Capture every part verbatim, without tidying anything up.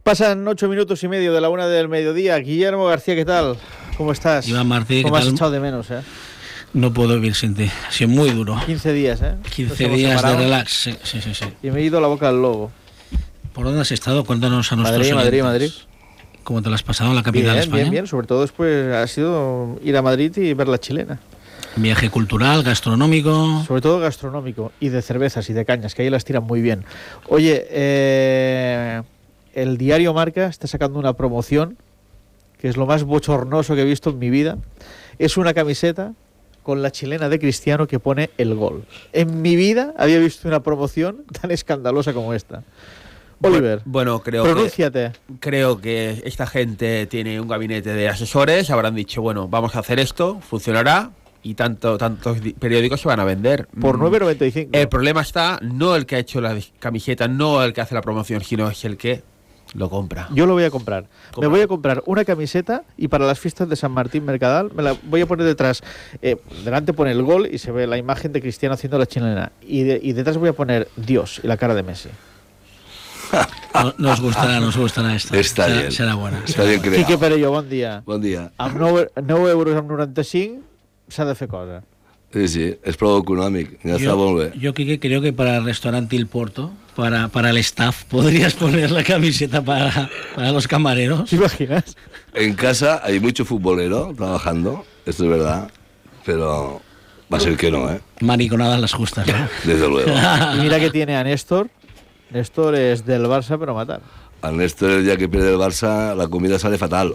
Pasan ocho minutos y medio de la una del mediodía. Guillermo García, ¿qué tal? ¿Cómo estás? Iván Martí, ¿Cómo ¿qué has tal? echado de menos, eh? No puedo vivir sin ti. Ha sido muy duro. quince días, ¿eh? quince días de relax. Sí, sí, sí, sí. Y me he ido a la boca del lobo. ¿Por dónde has estado? Cuéntanos a nuestros Madrid, oyentes. Madrid, Madrid. ¿Cómo te lo has pasado en la capital Bien, de España? bien, bien. Sobre todo después ha sido ir a Madrid y ver la chilena. Viaje cultural, gastronómico. Sobre todo gastronómico y de cervezas y de cañas, que ahí las tiran muy bien. Oye, eh, el diario Marca está sacando una promoción que es lo más bochornoso que he visto en mi vida. Es una camiseta con la chilena de Cristiano que pone el gol. En mi vida había visto una promoción tan escandalosa como esta. Oliver, bueno, creo pronúnciate. Que, creo que esta gente tiene un gabinete de asesores, habrán dicho, bueno, vamos a hacer esto, funcionará y tanto tantos periódicos se van a vender. Por nueve noventa y cinco. El problema está, no el que ha hecho la camiseta, no el que hace la promoción, sino es el que lo compra. Yo lo voy a comprar. Compra. Me voy a comprar una camiseta y para las fiestas de San Martín Mercadal me la voy a poner detrás. Eh, delante pone el gol y se ve la imagen de Cristiano haciendo la chilena. Y, de, y detrás voy a poner Dios y la cara de Messi. No, nos gustará, nos gustarà esta. Està serà, bien. serà bona. Està bien creat. Quique Perelló, bon dia. Bon dia. Amb nou euros amb noranta-cinc s'ha de fer cosa. Sí, sí, es prou econòmic. Ja està Yo, molt bé. yo, Quique, creo que para el restaurante Il Porto, para, para el staff, podrías poner la camiseta para, para los camareros. ¿Te imaginas? En casa hay mucho futbolero trabajando, esto es verdad, pero va a ser que no, ¿eh? Mariconadas las justas, ¿no? Desde luego. Y mira que tiene a Néstor. Néstor es del Barça, pero a matar. Al Néstor, el día que pierde el Barça, la comida sale fatal.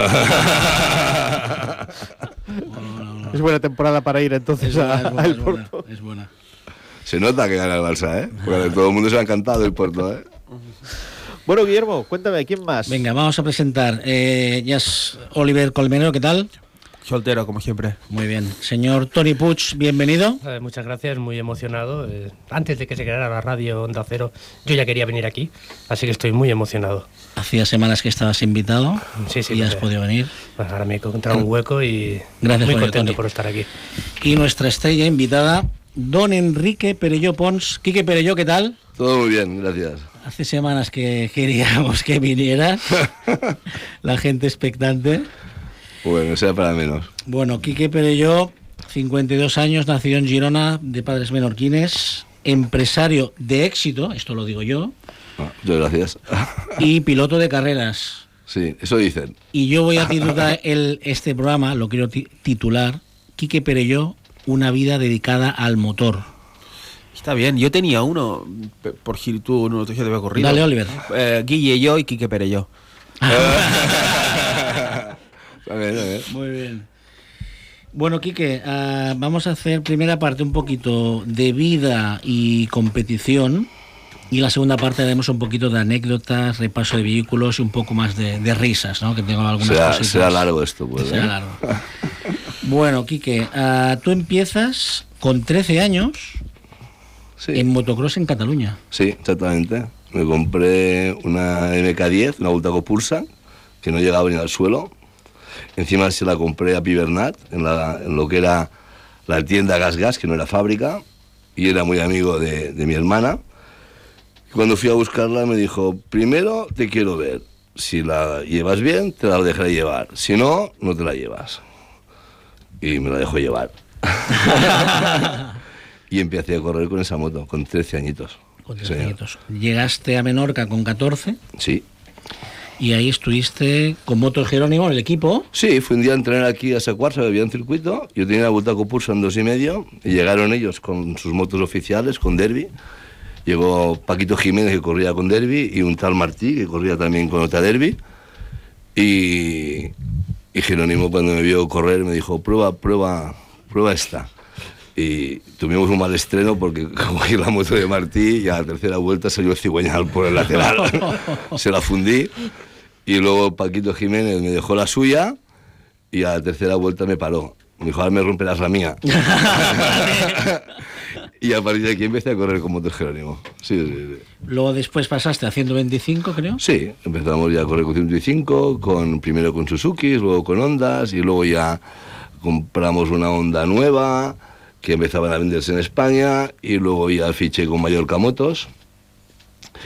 Es buena temporada para ir entonces Es buena, a, es buena, al es buena, Porto. es buena. Se nota que gana el Barça, ¿eh? Porque todo el mundo se ha encantado el Porto, ¿eh? Bueno, Guillermo, cuéntame, ¿quién más? Venga, vamos a presentar. Eh, ya es Oliver Colmenero, ¿qué tal? Soltero, como siempre. Muy bien. Señor Toni Puig, bienvenido. Eh, muchas gracias, muy emocionado. Eh, antes de que se creara la radio Onda Cero, yo ya quería venir aquí, así que estoy muy emocionado. Hacía semanas que estabas invitado Sí, sí, y has pues, podido venir. Pues ahora me he encontrado un hueco y Gracias muy por ello, contento Toni. por estar aquí. Y nuestra estrella invitada, don Enrique Perelló Pons. Quique Perelló, ¿qué tal? Todo muy bien, gracias. Hace semanas que queríamos que vinieras. La gente expectante. Bueno, sea para menos. Bueno, Quique Perelló, cincuenta y dos años, nacido en Girona, de padres menorquines, empresario de éxito, esto lo digo yo, Ah, muchas gracias. y piloto de carreras. Sí, eso dicen. Y yo voy a titular el, este programa, lo quiero ti- titular, Quique Perelló, una vida dedicada al motor. Está bien, yo tenía uno, pe- por si tú no te se te había ocurrido. Dale, Oliver. Eh, Guille y yo y Quique Perelló. A ver, a ver. Muy bien. Bueno, Quique, uh, vamos a hacer primera parte un poquito de vida y competición y la segunda parte haremos un poquito de anécdotas, repaso de vehículos y un poco más de, de risas, ¿no? Que tengo algunas Será, cositas. será largo esto, pues. Será ¿eh? largo. Bueno, Quique, uh, tú empiezas con trece años Sí. en motocross en Cataluña. Sí, exactamente. Me compré una M K diez, una Bultaco Pulsar, que no llegaba ni al suelo. Encima se la compré a Pibernat, en, la, en lo que era la tienda Gas Gas, que no era fábrica, y era muy amigo de, de mi hermana. Y cuando fui a buscarla me dijo, primero te quiero ver, si la llevas bien te la dejaré llevar, si no, no te la llevas. Y me la dejó llevar. Y empecé a correr con esa moto, con trece añitos. Con Sí, trece señor. añitos. Llegaste a Menorca con catorce Sí. y ahí estuviste con Motos Jerónimo en el equipo. Sí, fui un día a entrenar aquí a Secuarza, había un circuito, yo tenía la Bultaco Pulsar en dos y medio, y llegaron ellos con sus motos oficiales, con Derby. Llegó Paquito Jiménez, que corría con Derby, y un tal Martí, que corría también con otra Derby. Y, y Jerónimo, cuando me vio correr, me dijo, prueba, prueba, prueba esta. Y tuvimos un mal estreno porque cogí la moto de Martí y a la tercera vuelta salió el cigüeñal por el lateral. Se la fundí. Y luego Paquito Jiménez me dejó la suya y a la tercera vuelta me paró. Me dijo, ahora me romperás la mía. Y a partir de aquí empecé a correr con motos Jerónimo. Sí, sí, sí. Luego después pasaste a ciento veinticinco, creo. Sí, empezamos ya a correr con ciento veinticinco, con, primero con Suzuki, luego con Hondas, y luego ya compramos una Honda nueva que empezaban a venderse en España, y luego ya fiché con Mallorca Motos.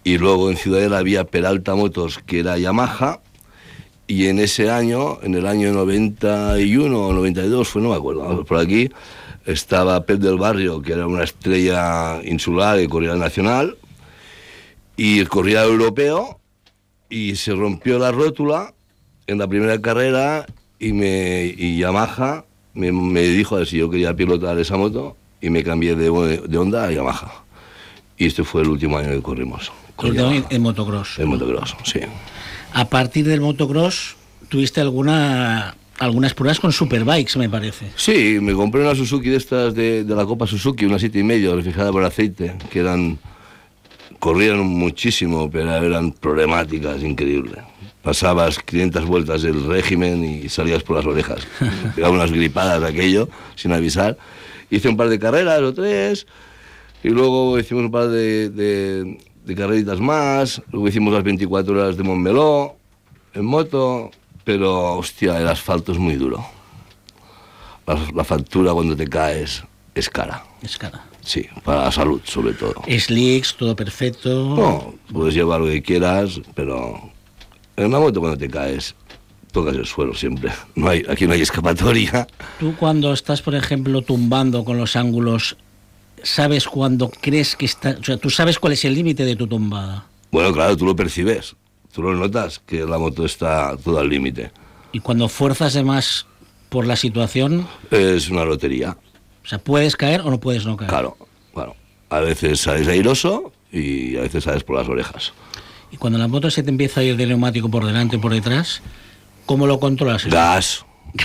y luego en Ciudadela había Peralta Motors, que era Yamaha, y en ese año, en el año noventa y uno o noventa y dos, fue, no me acuerdo, por aquí, estaba Pep del Barrio, que era una estrella insular que corría el nacional, y corría el europeo, y se rompió la rótula en la primera carrera, y, me, y Yamaha me, me dijo a ver si yo quería pilotar esa moto, y me cambié de, de Honda a Yamaha. Y este fue el último año que corrimos. El de en motocross. En motocross, sí. A partir del motocross, ¿tuviste alguna algunas pruebas con superbikes, me parece? Sí, me compré una Suzuki de estas de, de la Copa Suzuki, una siete y medio, refrigerada por aceite, que eran... corrían muchísimo, pero eran problemáticas increíbles. Pasabas quinientas vueltas del régimen y salías por las orejas. Pegaban unas gripadas de aquello, sin avisar. Hice un par de carreras o tres, y luego hicimos un par de... de de carreritas más, luego hicimos las veinticuatro horas de Montmeló en moto, pero hostia, el asfalto es muy duro. La, la factura cuando te caes es cara. Es cara. Sí, para la salud sobre todo. Slicks, todo perfecto. No, puedes llevar lo que quieras, pero en una moto cuando te caes tocas el suelo siempre. No hay, aquí no hay escapatoria. Tú cuando estás, por ejemplo, tumbando con los ángulos, ¿sabes cuándo crees que está...? O sea, ¿tú sabes cuál es el límite de tu tumbada? Bueno, claro, tú lo percibes. Tú lo notas, que la moto está todo al límite. Y cuando fuerzas de más por la situación... Es una lotería. O sea, ¿puedes caer o no puedes no caer? Claro, claro. A veces sales airoso y a veces sales por las orejas. Y cuando la moto se te empieza a ir del neumático por delante o por detrás, ¿cómo lo controlas? Gas.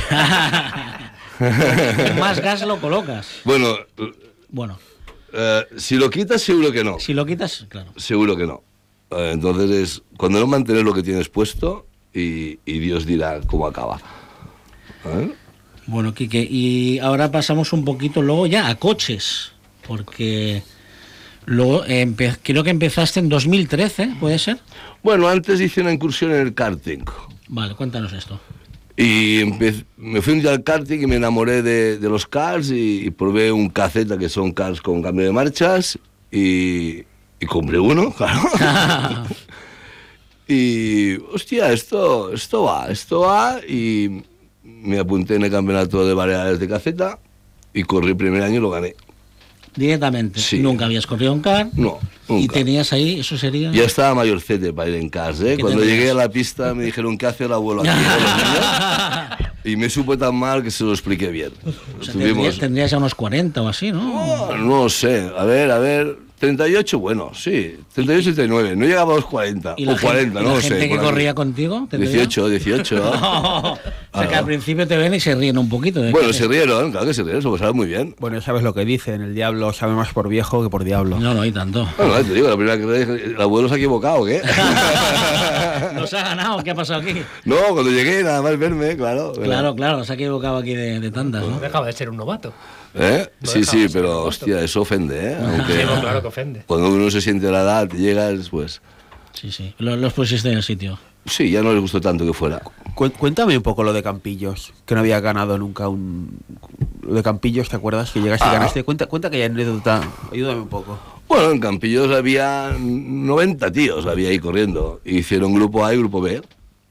Más gas lo colocas. Bueno... Bueno. Uh, si lo quitas, seguro que no. Si lo quitas, claro. Seguro que no. Uh, entonces es cuando no mantener lo que tienes puesto y, y Dios dirá cómo acaba. ¿Eh? Bueno, Quique, y ahora pasamos un poquito luego ya a coches, porque luego empe- creo que empezaste en dos mil trece, ¿puede ser? Bueno, antes hice una incursión en el karting. Vale, cuéntanos esto. Y empe- me fui un día al karting y me enamoré de, de los cars y, y probé un Cazeta, que son cars con cambio de marchas, y, y compré uno, claro. Y, hostia, esto, esto va, esto va, y me apunté en el campeonato de Baleares de Cazeta y corrí el primer año y lo gané. Directamente. Sí. Nunca habías corrido un car. No, nunca. Y tenías ahí, eso sería... Ya estaba mayorcete para ir en cars, ¿eh? Cuando tendrías? llegué a la pista me dijeron, ¿qué hace el abuelo aquí? Y me supo tan mal que se lo expliqué bien. O sea, Estuvimos... tendrías, tendrías ya unos cuarenta o así, ¿no? No, no sé, a ver, a ver, treinta y ocho, bueno, sí, treinta y ocho, treinta y nueve, no llegaba a los cuarenta, ¿Y la o cuarenta, gente, y no la lo sé. gente que por aquí. corría contigo? ¿tendría? dieciocho, dieciocho. O sea, que al principio te ven y se ríen un poquito. ¿De Bueno, qué? se rieron, claro que se rieron, se lo pasaron muy bien. Bueno, sabes lo que dicen, el diablo sabe más por viejo que por diablo. No, no hay tanto. Bueno, te digo, la primera que le dije, el abuelo se ha equivocado, ¿qué? ¿Nos ha ganado? ¿Qué ha pasado aquí? No, cuando llegué, nada más verme, claro. Claro, claro, se ha equivocado aquí de, de tantas, No ¿no? dejaba de ser un novato. ¿Eh? No Sí, dejaba sí, de ser pero un hostia, novato. eso ofende, ¿eh? Aunque Sí, no, claro que ofende. cuando uno se siente a la edad, llegas, pues... Sí, sí. Los, los pusiste en el sitio. Sí, ya no les gustó tanto que fuera. Cu- Cuéntame un poco lo de Campillos, que no había ganado nunca un... Lo de Campillos, ¿te acuerdas? Que llegaste Ah. y ganaste. Cuenta, cuenta aquella anécdota, ayúdame un poco. Bueno, en Campillos había noventa tíos, había ahí corriendo. Hicieron grupo A y grupo B.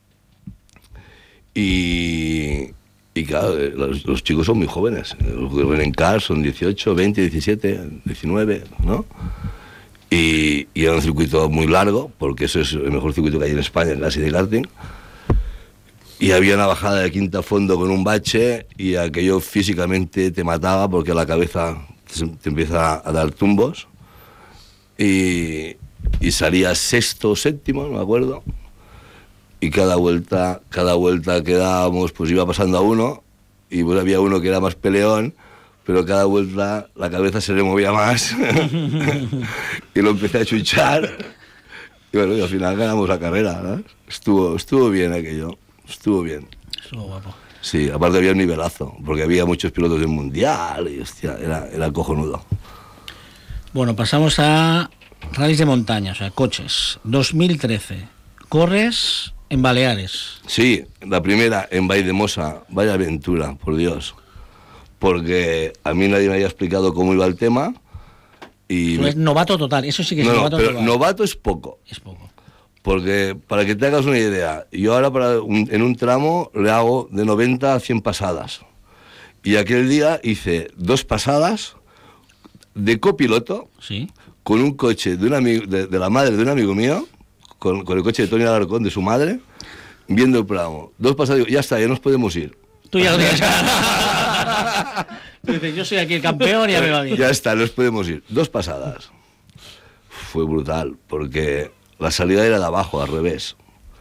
Y, y claro, eh, los, los chicos son muy jóvenes. Los que corren en cars son dieciocho, veinte, diecisiete, diecinueve, ¿no? Y, y era un circuito muy largo, porque eso es el mejor circuito que hay en España, casi de karting. Y había una bajada de quinta a fondo con un bache y aquello físicamente te mataba porque la cabeza te, te empieza a dar tumbos. Y, y salía sexto o séptimo, no me acuerdo. Y cada vuelta, cada vuelta que dábamos, pues iba pasando a uno, y pues había uno que era más peleón, pero cada vuelta la cabeza se le movía más. Y lo empecé a chuchar. Y bueno, y al final ganamos la carrera, ¿no? Estuvo, estuvo bien aquello, estuvo bien. Estuvo guapo. Sí, aparte había un nivelazo, porque había muchos pilotos del mundial y hostia, era, era cojonudo. Bueno, pasamos a rallies de montaña, o sea, coches. dos mil trece. Corres en Baleares. Sí, la primera en Valldemosa, vaya aventura, por Dios. Porque a mí nadie me había explicado cómo iba el tema Y Tú eres novato total, eso sí que es no, no, novato pero total. novato es poco. Es poco. Porque, para que te hagas una idea, yo ahora para un- en un tramo le hago de noventa a cien pasadas. Y aquel día hice dos pasadas de copiloto Sí. con un coche de, un amigo, de, de la madre de un amigo mío, con, con el coche de Tony Alarcón, de su madre, viendo el tramo. Dos pasadas, digo, ya está, ya nos podemos ir. Tú ya lo tienes. Tú dices, yo soy aquí el campeón y ya me va bien. Ya está, nos podemos ir. Dos pasadas. Fue brutal, porque la salida era de abajo, al revés.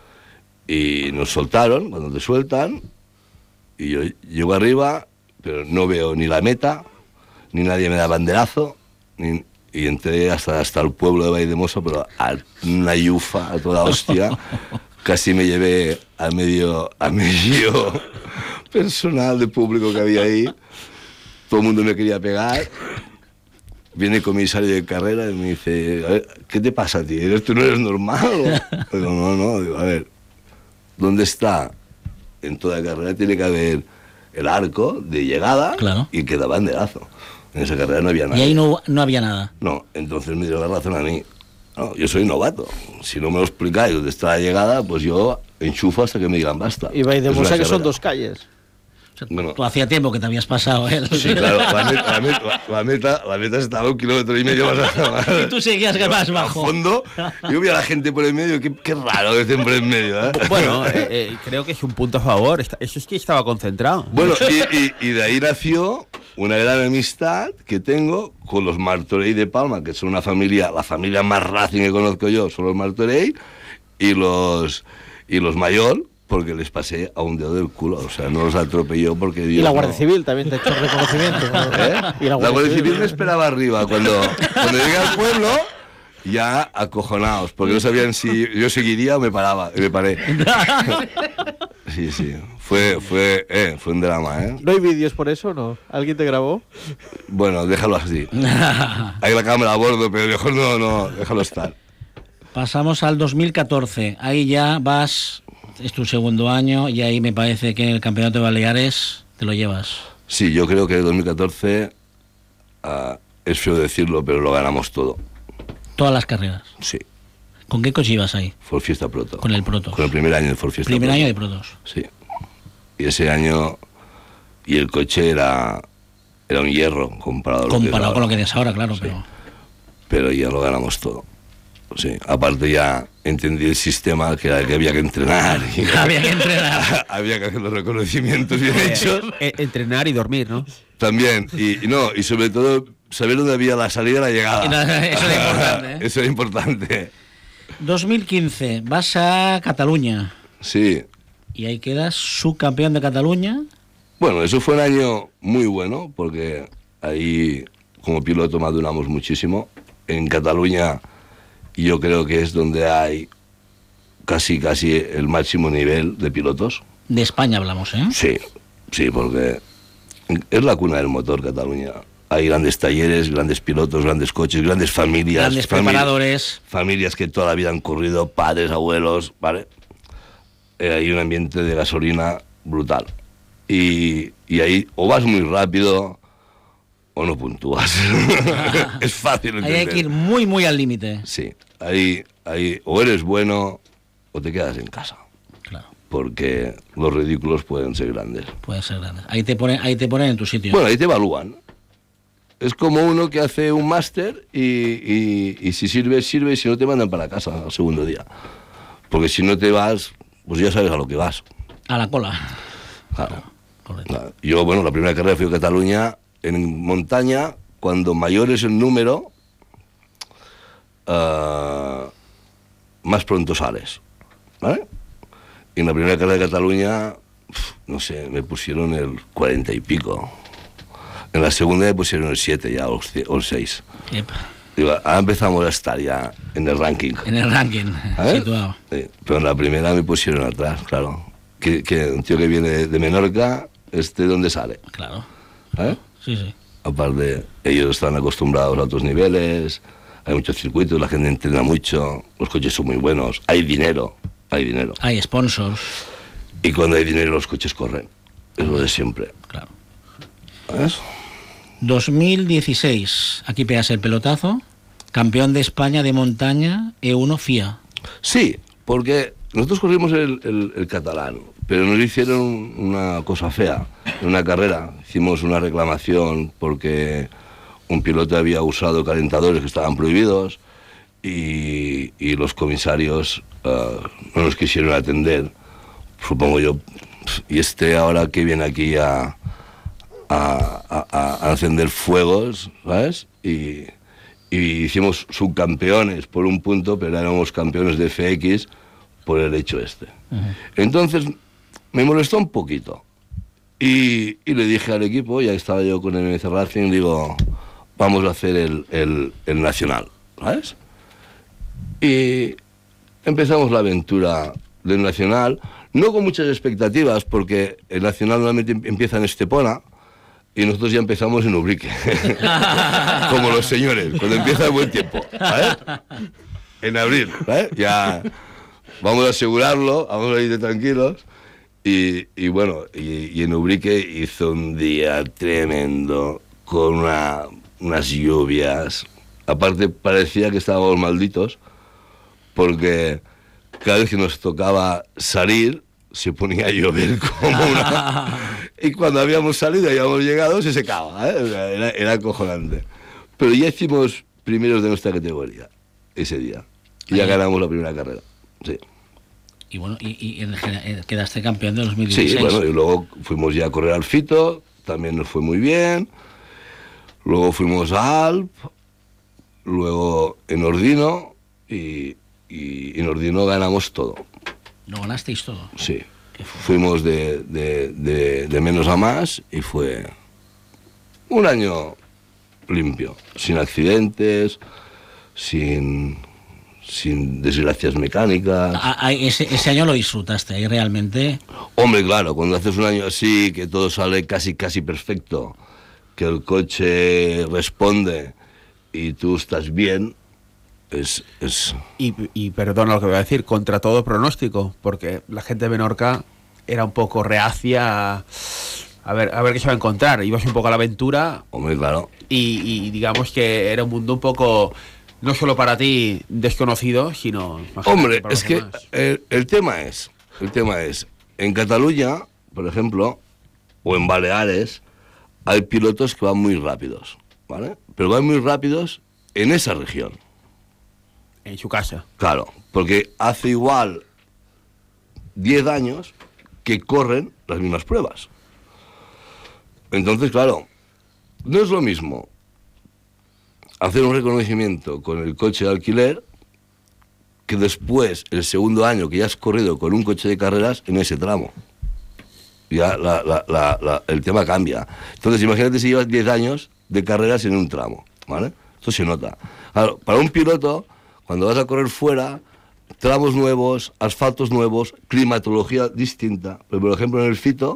Y nos soltaron, cuando te sueltan, y yo llego arriba, pero no veo ni la meta, ni nadie me da banderazo, ni, y entré hasta, hasta el pueblo de Valldemosa, pero a una yufa, a toda hostia. Casi me llevé a medio, a medio personal de público que había ahí. Todo el mundo me quería pegar. Viene el comisario de carrera y me dice, a ver, ¿qué te pasa, tío? ¿Tú no eres normal? O... Digo, no, no. Digo, a ver, ¿dónde está? En toda carrera tiene que haber el arco de llegada, claro, y que da banderazo. En esa carrera no había nada. Y ahí no, no había nada. No, entonces me dio la razón a mí. No, yo soy novato. Si no me lo explicáis dónde está la llegada, pues yo enchufo hasta que me digan basta. Y Valldemosa, que son carrera. dos calles. O sea, Bueno. Tú hacía tiempo que te habías pasado, ¿eh? Sí, claro, la meta, la, meta, la, meta, la meta estaba un kilómetro y medio más, más Y tú seguías más bajo. a fondo. Yo vi a la gente por el medio, qué, qué raro que estén por el medio, ¿eh? Bueno, eh, eh, creo que es un punto a favor. Esta- Eso es que estaba concentrado. Bueno, y, y, y de ahí nació una gran amistad que tengo con los Martorell de Palma, que son una familia, la familia más Racing que conozco yo, son los Martorell, y los, y los Mayol, porque les pasé a un dedo del culo, o sea, no los atropelló porque Dios Y la no. Guardia Civil también te ha hecho reconocimiento, ¿no? ¿Eh? Y La Guardia Civil me esperaba arriba. Cuando, cuando llegué al pueblo, ya acojonados, porque no sabían si yo seguiría o me paraba. Y me paré. Sí, sí. Fue, fue, eh, fue un drama, ¿eh? ¿No hay vídeos por eso, no? ¿Alguien te grabó? Bueno, déjalo así. Hay la cámara a bordo, pero mejor no, no, déjalo estar. Pasamos al dos mil catorce. Ahí ya vas, es tu segundo año, y ahí me parece que el Campeonato de Baleares te lo llevas. Sí, yo creo que el dos mil catorce, uh, es feo decirlo, pero lo ganamos todo. Todas las carreras. Sí. ¿Con qué coche ibas ahí? Ford Fiesta Proto. Con el Protos. Con el primer año de Ford Fiesta Primer Proto. año de Protos. Sí. Y ese año, y el coche era, era un hierro comparado, a lo que es Comparado ahora. con lo que tienes ahora, claro, Sí. pero... Pero ya lo ganamos todo. Sí. Aparte ya entendí el sistema, que era que había que entrenar. y- Había que entrenar. había que hacer los reconocimientos bien hechos. Eh, entrenar y dormir, ¿no? También. Y, y no, y sobre todo saber dónde había la salida y la llegada. Y nada, eso era importante, ¿eh? Eso era importante. dos mil quince, vas a Cataluña. Sí. Y ahí quedas subcampeón de Cataluña. Bueno, eso fue un año muy bueno, porque ahí como piloto maduramos muchísimo. En Cataluña yo creo que es donde hay casi, casi el máximo nivel de pilotos. De España hablamos, ¿eh? Sí, sí, porque es la cuna del motor Cataluña. Hay grandes talleres, grandes pilotos, grandes coches, grandes familias. Grandes famili- preparadores. Familias que toda la vida han corrido, padres, abuelos, ¿vale? Eh, hay un ambiente de gasolina brutal. Y, y ahí o vas muy rápido o no puntúas. Es fácil Ahí entender. hay que ir muy, muy al límite. Sí, ahí, ahí o eres bueno o te quedas en casa. Claro, Porque los ridículos pueden ser grandes. puede ser grande. Ahí te ponen, ahí te ponen en tu sitio. Bueno, ahí te evalúan. Es como uno que hace un máster y, y, y si sirve, sirve, y si no te mandan para casa al segundo día. Porque si no te vas, pues ya sabes a lo que vas. A la cola. Claro. Correcto. Claro. Yo, bueno, la primera carrera fui a Cataluña en montaña, cuando mayor es el número, uh, más pronto sales. ¿Vale? Y en la primera carrera de Cataluña, no sé, me pusieron el cuarenta y pico. En la segunda me pusieron el siete ya, o el seis. Epa. Digo, ahora empezamos a estar ya en el ranking. En el ranking, ¿Eh? situado. Sí, pero en la primera me pusieron atrás, claro. Que, que un tío que viene de, de Menorca, este, ¿dónde sale? Claro. ¿Eh? Sí, sí. Aparte, ellos están acostumbrados a otros niveles, hay muchos circuitos, la gente entrena mucho, los coches son muy buenos, hay dinero, hay dinero. Hay sponsors. Y cuando hay dinero los coches corren, es lo de siempre. Claro. ¿Ves? dos mil dieciséis, aquí pegas el pelotazo, campeón de España de montaña E uno F I A. Sí, porque nosotros corrimos el, el, el catalán, pero nos hicieron una cosa fea en una carrera. Hicimos una reclamación porque un piloto había usado calentadores que estaban prohibidos y, y los comisarios uh, no nos quisieron atender, supongo yo. Y este ahora que viene aquí a, a, a, a encender fuegos, ¿sabes? Y, y hicimos subcampeones por un punto, pero éramos campeones de F X por el hecho este. Uh-huh. Entonces me molestó un poquito y, y le dije al equipo, ya estaba yo con el M C Racing, digo, vamos a hacer el, el, el nacional, ¿sabes? Y empezamos la aventura del nacional, no con muchas expectativas, porque el nacional normalmente empieza en Estepona y nosotros ya empezamos en Ubrique, como los señores, cuando empieza el buen tiempo, ¿sabes? En abril, ¿sabes? Ya vamos a asegurarlo, vamos a ir de tranquilos. Y, y bueno, y, y en Ubrique hizo un día tremendo, con una, unas lluvias. Aparte parecía que estábamos malditos, porque cada vez que nos tocaba salir, se ponía a llover como una... Y cuando habíamos salido y habíamos llegado, se secaba, ¿eh? Era, era acojonante. Pero ya hicimos primeros de nuestra categoría ese día. Y ya ganamos la primera carrera, sí. Y bueno, y, y, y quedaste campeón de dos mil dieciséis. Sí, bueno, y luego fuimos ya a correr al Fito, también nos fue muy bien. Luego fuimos a Alp, luego en Ordino, y, y en Ordino ganamos todo. ¿Lo ganasteis todo? Sí. Fuimos de, de, de, de menos a más y fue un año limpio, sin accidentes, sin, sin desgracias mecánicas. Ah, ese, ese año lo disfrutaste ahí realmente. Hombre, claro, cuando haces un año así, que todo sale casi casi perfecto, que el coche responde y tú estás bien, es... es... Y, y perdona lo que voy a decir, contra todo pronóstico, porque la gente de Menorca era un poco reacia a, a ver a ver qué se va a encontrar. Ibas un poco a la aventura. Hombre, claro. Y, y digamos que era un mundo un poco, no solo para ti, desconocido, sino... Hombre, para es que el, el tema es, el tema es, en Cataluña, por ejemplo, o en Baleares, hay pilotos que van muy rápidos, ¿vale? Pero van muy rápidos en esa región. En su casa. Claro, porque hace igual diez años que corren las mismas pruebas. Entonces, claro, no es lo mismo hacer un reconocimiento con el coche de alquiler que después, el segundo año que ya has corrido con un coche de carreras en ese tramo. Ya la, la, la, la, el tema cambia. Entonces, imagínate si llevas diez años de carreras en un tramo, ¿vale? Esto se nota. Claro, para un piloto, cuando vas a correr fuera, tramos nuevos, asfaltos nuevos, climatología distinta. Pero, por ejemplo, en el Fito,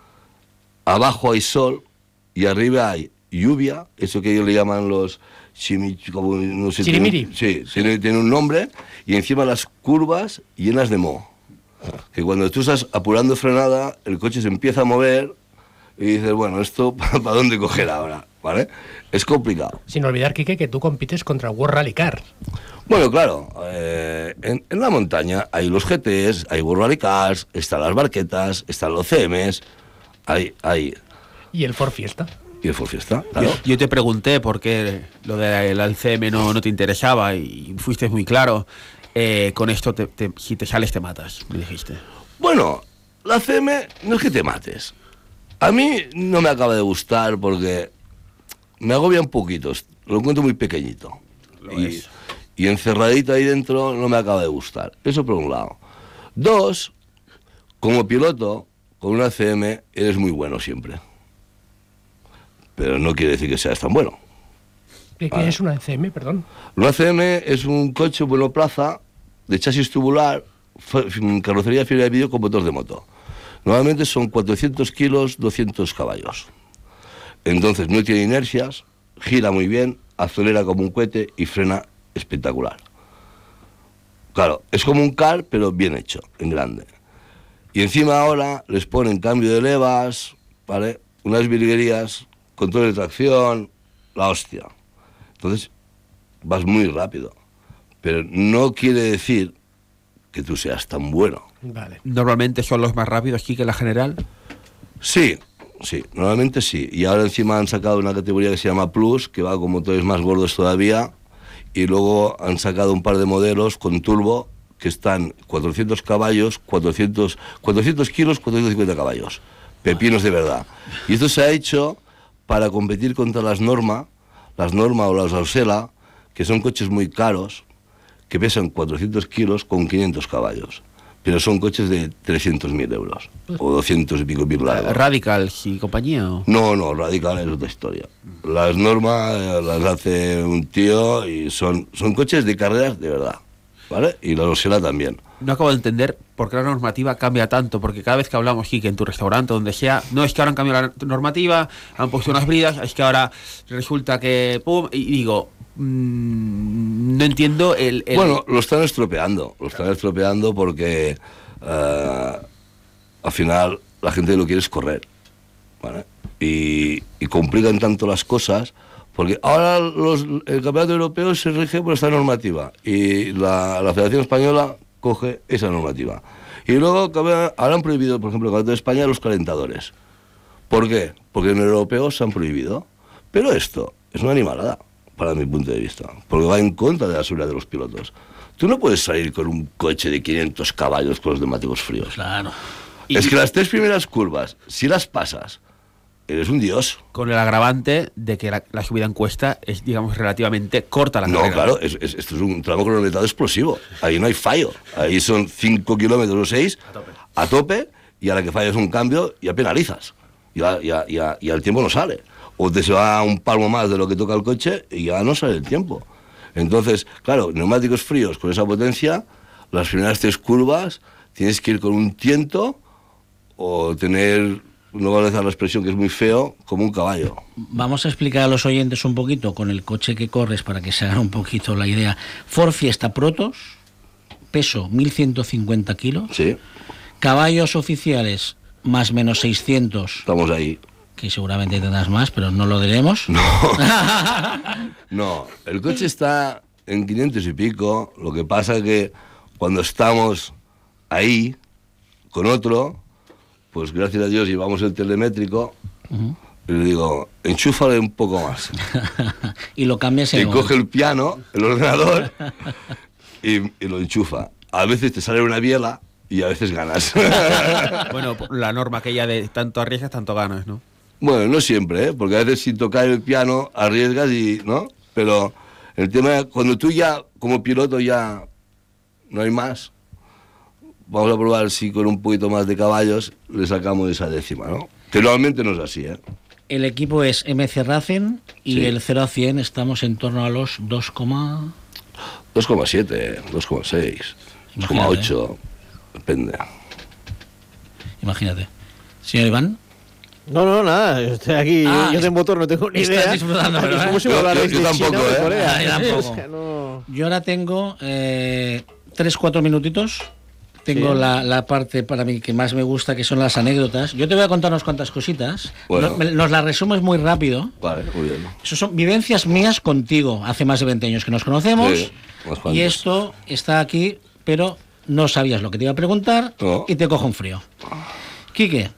abajo hay sol y arriba hay lluvia, eso que ellos le llaman los chimich, como, no sé, chirimiri. Tiene, sí, tiene, tiene un nombre, y encima las curvas llenas de moho. Que cuando tú estás apurando frenada, el coche se empieza a mover y dices, bueno, ¿esto para dónde coger ahora? ¿Vale? Es complicado. Sin olvidar, Quique, que tú compites contra World Rally Car. Bueno, claro, eh, en, en la montaña hay los G Ts, hay World Rally Cars, están las barquetas, están los C Ms, hay... hay... ¿Y el Ford Fiesta? Y el Ford Fiesta, claro. Yo, yo te pregunté por qué lo del C M no, no te interesaba y fuiste muy claro. Eh, con esto, te, te, si te sales te matas, me dijiste. Bueno, la C M no es que te mates. A mí no me acaba de gustar porque me agobia un poquito, lo encuentro muy pequeñito. Lo y, es. y encerradito ahí dentro no me acaba de gustar. Eso por un lado. Dos, como piloto, con una C M eres muy bueno siempre. Pero no quiere decir que seas tan bueno. ¿Qué vale. es una C M, perdón? Una C M es un coche monoplaza de chasis tubular, carrocería de fibra de vidrio con motor de moto. Normalmente son cuatrocientos kilos, doscientos caballos. Entonces no tiene inercias, gira muy bien, acelera como un cohete y frena espectacular. Claro, es como un car, pero bien hecho, en grande. Y encima ahora les ponen cambio de levas, ¿vale? Unas virguerías control de tracción, la hostia. Entonces, vas muy rápido. Pero no quiere decir que tú seas tan bueno. Vale. Normalmente son los más rápidos aquí que la general. Sí, sí, normalmente sí. Y ahora encima han sacado una categoría que se llama Plus, que va con motores más gordos todavía. Y luego han sacado un par de modelos con turbo que están cuatrocientos caballos, cuatrocientos, cuatrocientos kilos, cuatrocientos cincuenta caballos. Pepinos de verdad. Y esto se ha hecho para competir contra las Norma, las Norma o las Ausela, que son coches muy caros, que pesan cuatrocientos kilos con quinientos caballos. Pero son coches de trescientos mil euros, o doscientos y pico mil largos. Radical y compañía. ¿O? No, no, Radical es otra historia. Las Norma eh, las hace un tío y son, son coches de carreras de verdad, ¿vale? Y la Ausela también. No acabo de entender por qué la normativa cambia tanto, porque cada vez que hablamos aquí, que en tu restaurante, donde sea, no es que ahora han cambiado la normativa, han puesto unas bridas, es que ahora resulta que... pum, y digo, mmm, no entiendo el, el... Bueno, lo están estropeando, lo están estropeando porque uh, al final la gente lo quiere es correr, ¿vale? Y, y complican tanto las cosas, porque ahora los, el campeonato europeo se rige por esta normativa y la, la Federación Española coge esa normativa. Y luego ahora han prohibido, por ejemplo, en el Campeonato de España, los calentadores. ¿Por qué? Porque en el europeo se han prohibido. Pero esto es una animalada, para mi punto de vista, porque va en contra de la seguridad de los pilotos. Tú no puedes salir con un coche de quinientos caballos con los neumáticos fríos. Claro. Es que las tres primeras curvas, si las pasas, eres un dios. Con el agravante de que la, la subida en cuesta es, digamos, relativamente corta la No, carrera. claro, es, es, esto es un tramo cronometrado explosivo. Ahí no hay fallo. Ahí son cinco kilómetros o seis a tope. a tope, y a la que fallas un cambio ya penalizas. Ya, ya, ya, ya el tiempo no sale. O te se va un palmo más de lo que toca el coche y ya no sale el tiempo. Entonces, claro, neumáticos fríos con esa potencia, las primeras tres curvas tienes que ir con un tiento o tener... no voy a usar la expresión que es muy feo, como un caballo. Vamos a explicar a los oyentes un poquito con el coche que corres para que se hagan un poquito la idea. Ford Fiesta Protos, peso mil ciento cincuenta kilos, Sí, caballos oficiales más menos seiscientos, estamos ahí. que seguramente tendrás más, pero no lo diremos. No, no, el coche está en quinientos y pico, lo que pasa que cuando estamos ahí con otro, pues gracias a Dios llevamos el telemétrico. Uh-huh. Y le digo, enchúfale un poco más. Y lo cambias en y el coge momento. el piano, el ordenador, y, y lo enchufa. A veces te sale una biela y a veces ganas. Bueno, la norma aquella de tanto arriesgas, tanto ganas, ¿no? Bueno, no siempre, ¿eh? Porque a veces sin tocar el piano arriesgas y, ¿no? Pero el tema es cuando tú ya, como piloto, ya no hay más, vamos a probar si con un poquito más de caballos le sacamos esa décima, ¿no? Que normalmente no es así, ¿eh? El equipo es M C Racing y Sí. el cero a cien estamos en torno a los dos, dos coma siete, dos coma seis, dos coma ocho, depende. Imagínate. Señor Iván. No, no, nada, yo estoy aquí, Ah, yo de motor no tengo ni estás idea. disfrutando, pero, Es ¿eh? como si me Yo- hablarais yo- yo de tampoco, China o de ¿eh? Corea. Ah, yo tampoco. O sea, no- Yo ahora tengo eh, tres, cuatro minutitos. Tengo Sí. la, la parte para mí que más me gusta, que son las anécdotas. Yo te voy a contar unas cuantas cositas. Bueno. No- me- nos las resumes muy rápido. Vale, muy bien. Eso son vivencias mías contigo. Hace más de veinte años que nos conocemos. Sí, unos cuantos. Y esto está aquí, pero no sabías lo que te iba a preguntar No. y te cojo un frío. Quique,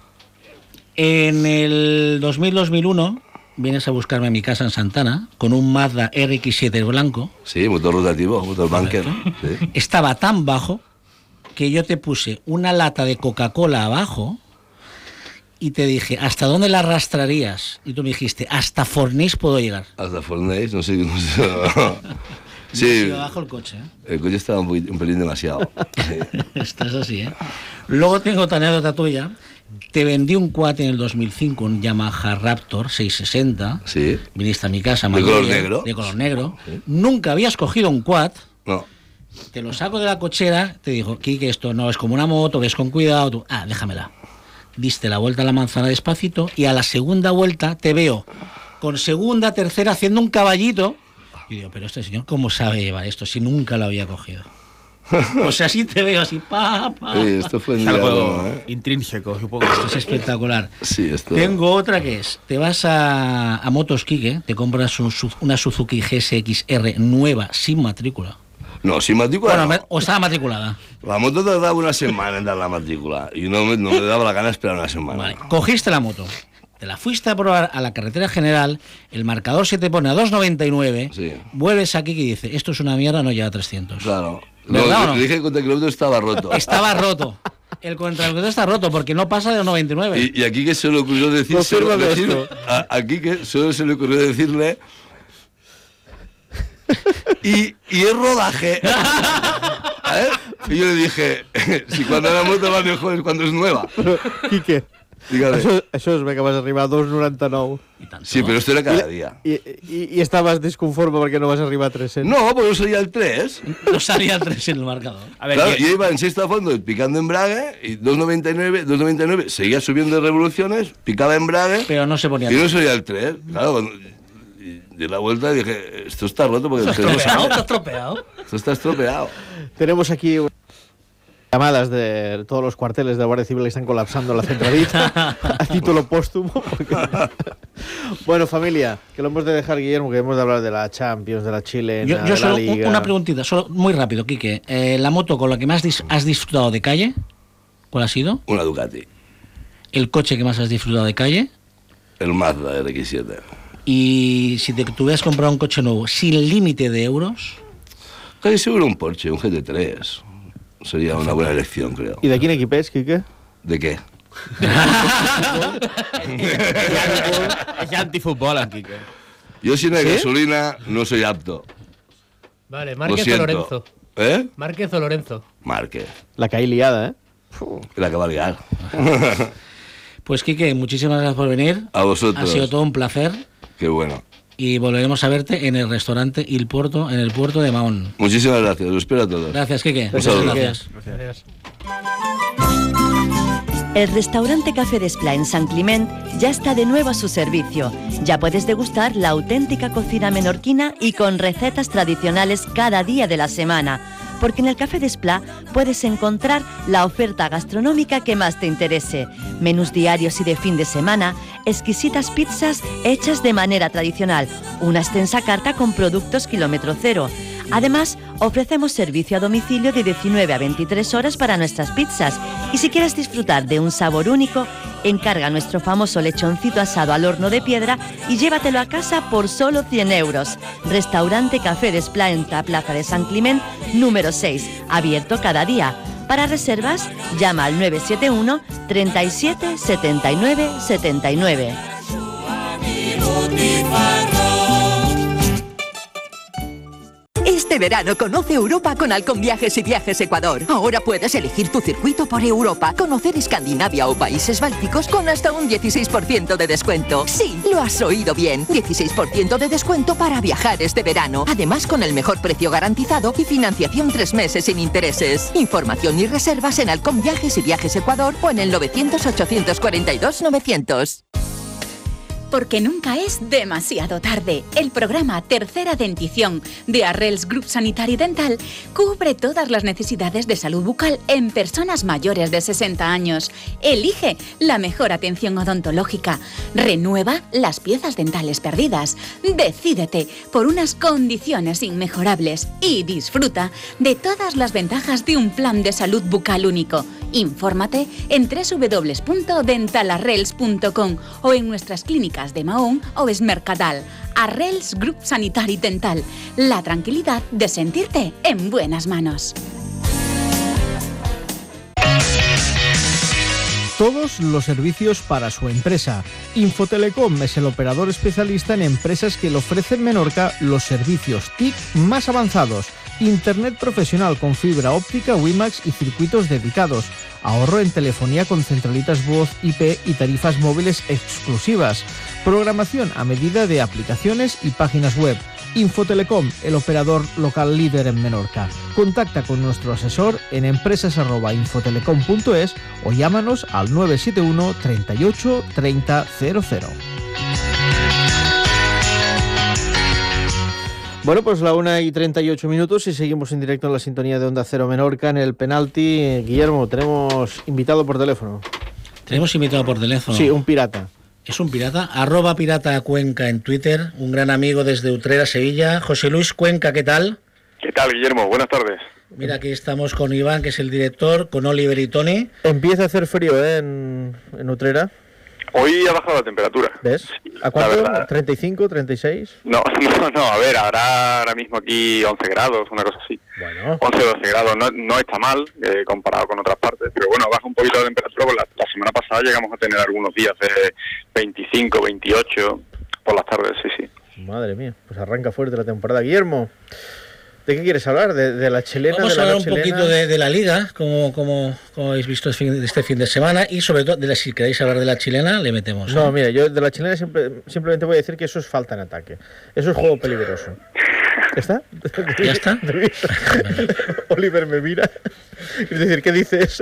en el dos mil dos mil uno vienes a buscarme a mi casa en Santana con un Mazda R X siete blanco. Sí, motor rotativo, motor bunker. Sí. Estaba tan bajo que yo te puse una lata de Coca-Cola abajo y te dije, ¿hasta dónde la arrastrarías? Y tú me dijiste, hasta Fornís puedo llegar. Hasta Fornés, no sé. No sé. Y Sí, iba abajo el coche, ¿eh? el coche estaba un, poquito- un pelín demasiado. Sí. Estás así, ¿eh? Luego tengo otra anécdota tuya. Te vendí un quad en el dos mil cinco, un Yamaha Raptor seiscientos sesenta. Sí. Viniste a mi casa. De Manuel, color negro. De color negro. Sí. Nunca habías cogido un quad. No. Te lo saco de la cochera. Te digo, Quique, esto no es como una moto, ves con cuidado. Tú, ah, déjamela. Diste la vuelta a la manzana despacito y a la segunda vuelta te veo con segunda, tercera, haciendo un caballito. Y digo, pero este señor, ¿cómo sabe llevar esto si nunca lo había cogido? O sea, así te veo, así, pa, pa. Sí, esto fue Es en algo invierno, ¿eh? intrínseco, supongo. Esto es espectacular. Sí, esto. Tengo otra que es, te vas a, a Motos Quique, te compras un Su- una Suzuki G S X R nueva, sin matrícula. No, sin matrícula. Bueno, no. me- o estaba matriculada. La moto tardaba una semana en dar la matrícula y no me, no me daba la gana de esperar una semana. Vale, cogiste la moto, te la fuiste a probar a la carretera general, el marcador se te pone a dos noventa y nueve, Sí. vuelves aquí y dice, esto es una mierda, no llega a trescientos. Claro. ¿Verdad No, o no? le dije que el contrakilometro estaba roto. Estaba roto. El contrarreloj está roto porque no pasa de los noventa y nueve. Y, y aquí que se le ocurrió decir, Confírmame decir esto. a- aquí que solo se le ocurrió decirle y, y es rodaje. ¿Eh? Y yo le dije, si cuando la moto va mejor es cuando es nueva. Quique, Dígame. això, això és bé que vas arribar a dos noranta-nou Y tanto. Sí, pero esto era cada día. i, i, i estaves desconforme perquè no vas arribar a tres-cents. No, porque no salía el tres. No salía tres en el marcador. A ver, Claro, que- yo iba en sexta fondo picando embrague y dos noventa y nueve, dos noventa y nueve, seguía subiendo de revoluciones, picaba embrague Pero no se ponía. y no salía el tres. Claro, cuando y di la vuelta y dije, esto está roto porque el tres no Estropeado, sale. está estropeado. Esto está estropeado. Tenemos aquí llamadas de todos los cuarteles de la Guardia Civil que están colapsando la centralita a título póstumo. porque- Bueno, familia, que lo hemos de dejar, Guillermo, que hemos de hablar de la Champions, de la Chilena, Yo, yo de la solo un- Liga. una preguntita, solo muy rápido, Quique. Eh, la moto con la que más dis- has disfrutado de calle, ¿cuál ha sido? Una Ducati, El coche que más has disfrutado de calle. el Mazda R X siete. Y si te tuvieras comprado un coche nuevo sin límite de euros, Casi seguro un Porsche, un G T tres. Sería una buena elección, creo. ¿Y de quién equipés, Quique? ¿De qué? es antifútbol aquí. Que... Yo sin la ¿Sí? gasolina no soy apto. Vale, Lo Márquez o siento. Lorenzo. ¿Eh? Márquez o Lorenzo. Márquez. La que hay liada, ¿eh? La que va a liar. pues Quique, muchísimas gracias por venir. A vosotros. Ha sido todo un placer Qué bueno. y volveremos a verte en el restaurante Il Puerto, en el puerto de Mahón. Muchísimas gracias. Los espero a todos. Gracias, Quique. Gracias, Muchas Quique. gracias. Adiós. El restaurante Café Desplà en San Climent ya está de nuevo a su servicio. Ya puedes degustar la auténtica cocina menorquina y con recetas tradicionales cada día de la semana. Porque en el Café Desplà puedes encontrar la oferta gastronómica que más te interese. Menús diarios y de fin de semana, exquisitas pizzas hechas de manera tradicional, una extensa carta con productos kilómetro cero. Además, ofrecemos servicio a domicilio de diecinueve a veintitrés horas para nuestras pizzas. Y si quieres disfrutar de un sabor único, encarga nuestro famoso lechoncito asado al horno de piedra y llévatelo a casa por solo cien euros. Restaurante Café Desplà en la Plaza de San Climent, número seis, abierto cada día. Para reservas, llama al nueve siete uno, treinta y siete, setenta y nueve, setenta y nueve. Este verano conoce Europa con Halcón Viajes y Viajes Ecuador. Ahora puedes elegir tu circuito por Europa, conocer Escandinavia o países bálticos con hasta un dieciséis por ciento de descuento. Sí, lo has oído bien. dieciséis por ciento de descuento para viajar este verano. Además, con el mejor precio garantizado y financiación tres meses sin intereses. Información y reservas en Halcón Viajes y Viajes Ecuador o en el novecientos, ochocientos cuarenta y dos, novecientos. Porque nunca es demasiado tarde. El programa Tercera Dentición de Arrels Group Sanitari Dental cubre todas las necesidades de salud bucal en personas mayores de sesenta años. Elige la mejor atención odontológica. Renueva las piezas dentales perdidas. Decídete por unas condiciones inmejorables y disfruta de todas las ventajas de un plan de salud bucal único. Infórmate en doble u doble u doble u punto dentalarrels punto com o en nuestras clínicas de Mahón o Es Mercadal. Arrels Group Sanitari Dental. La tranquilidad de sentirte en buenas manos. Todos los servicios para su empresa. Infotelecom es el operador especialista en empresas que le ofrecen Menorca los servicios T I C más avanzados. Internet profesional con fibra óptica, WiMAX y circuitos dedicados. Ahorro en telefonía con centralitas voz, I P y tarifas móviles exclusivas. Programación a medida de aplicaciones y páginas web. Infotelecom, el operador local líder en Menorca. Contacta con nuestro asesor en empresas arroba infotelecom punto es o llámanos al nueve siete uno, treinta y ocho, treinta, cero cero. Bueno, pues la una y treinta y ocho minutos y seguimos en directo en la sintonía de Onda Cero Menorca en el penalti. Guillermo, tenemos invitado por teléfono. Tenemos invitado por teléfono. Sí, un pirata. Es un pirata, arroba pirata Cuenca en Twitter, un gran amigo desde Utrera, Sevilla. José Luis Cuenca, ¿qué tal? ¿Qué tal, Guillermo? Buenas tardes. Mira, aquí estamos con Iván, que es el director, con Oliver y Tony. Empieza a hacer frío, ¿eh? En, en Utrera. Hoy ha bajado la temperatura. ¿Ves? ¿A cuánto? ¿treinta y cinco, treinta y seis? No, no, no, a ver, habrá ahora mismo aquí once grados, una cosa así. Bueno. once o doce grados, no, no está mal eh, comparado con otras partes, pero bueno, baja un poquito la temperatura, pues la, la semana pasada llegamos a tener algunos días de veinticinco, veintiocho por las tardes, sí, sí. Madre mía, pues arranca fuerte la temporada. Guillermo, ¿de qué quieres hablar? ¿De, de la chilena? Vamos de a la hablar no un poquito de, de la Liga, como, como, como habéis visto este fin, este fin de semana, y sobre todo, de la, si queréis hablar de la chilena, le metemos. No, ¿eh? mira, yo de la chilena siempre, simplemente voy a decir que eso es falta en ataque. Eso es juego peligroso. ¿Ya está? ¿Ya está? Oliver me mira. Es decir, ¿qué dices?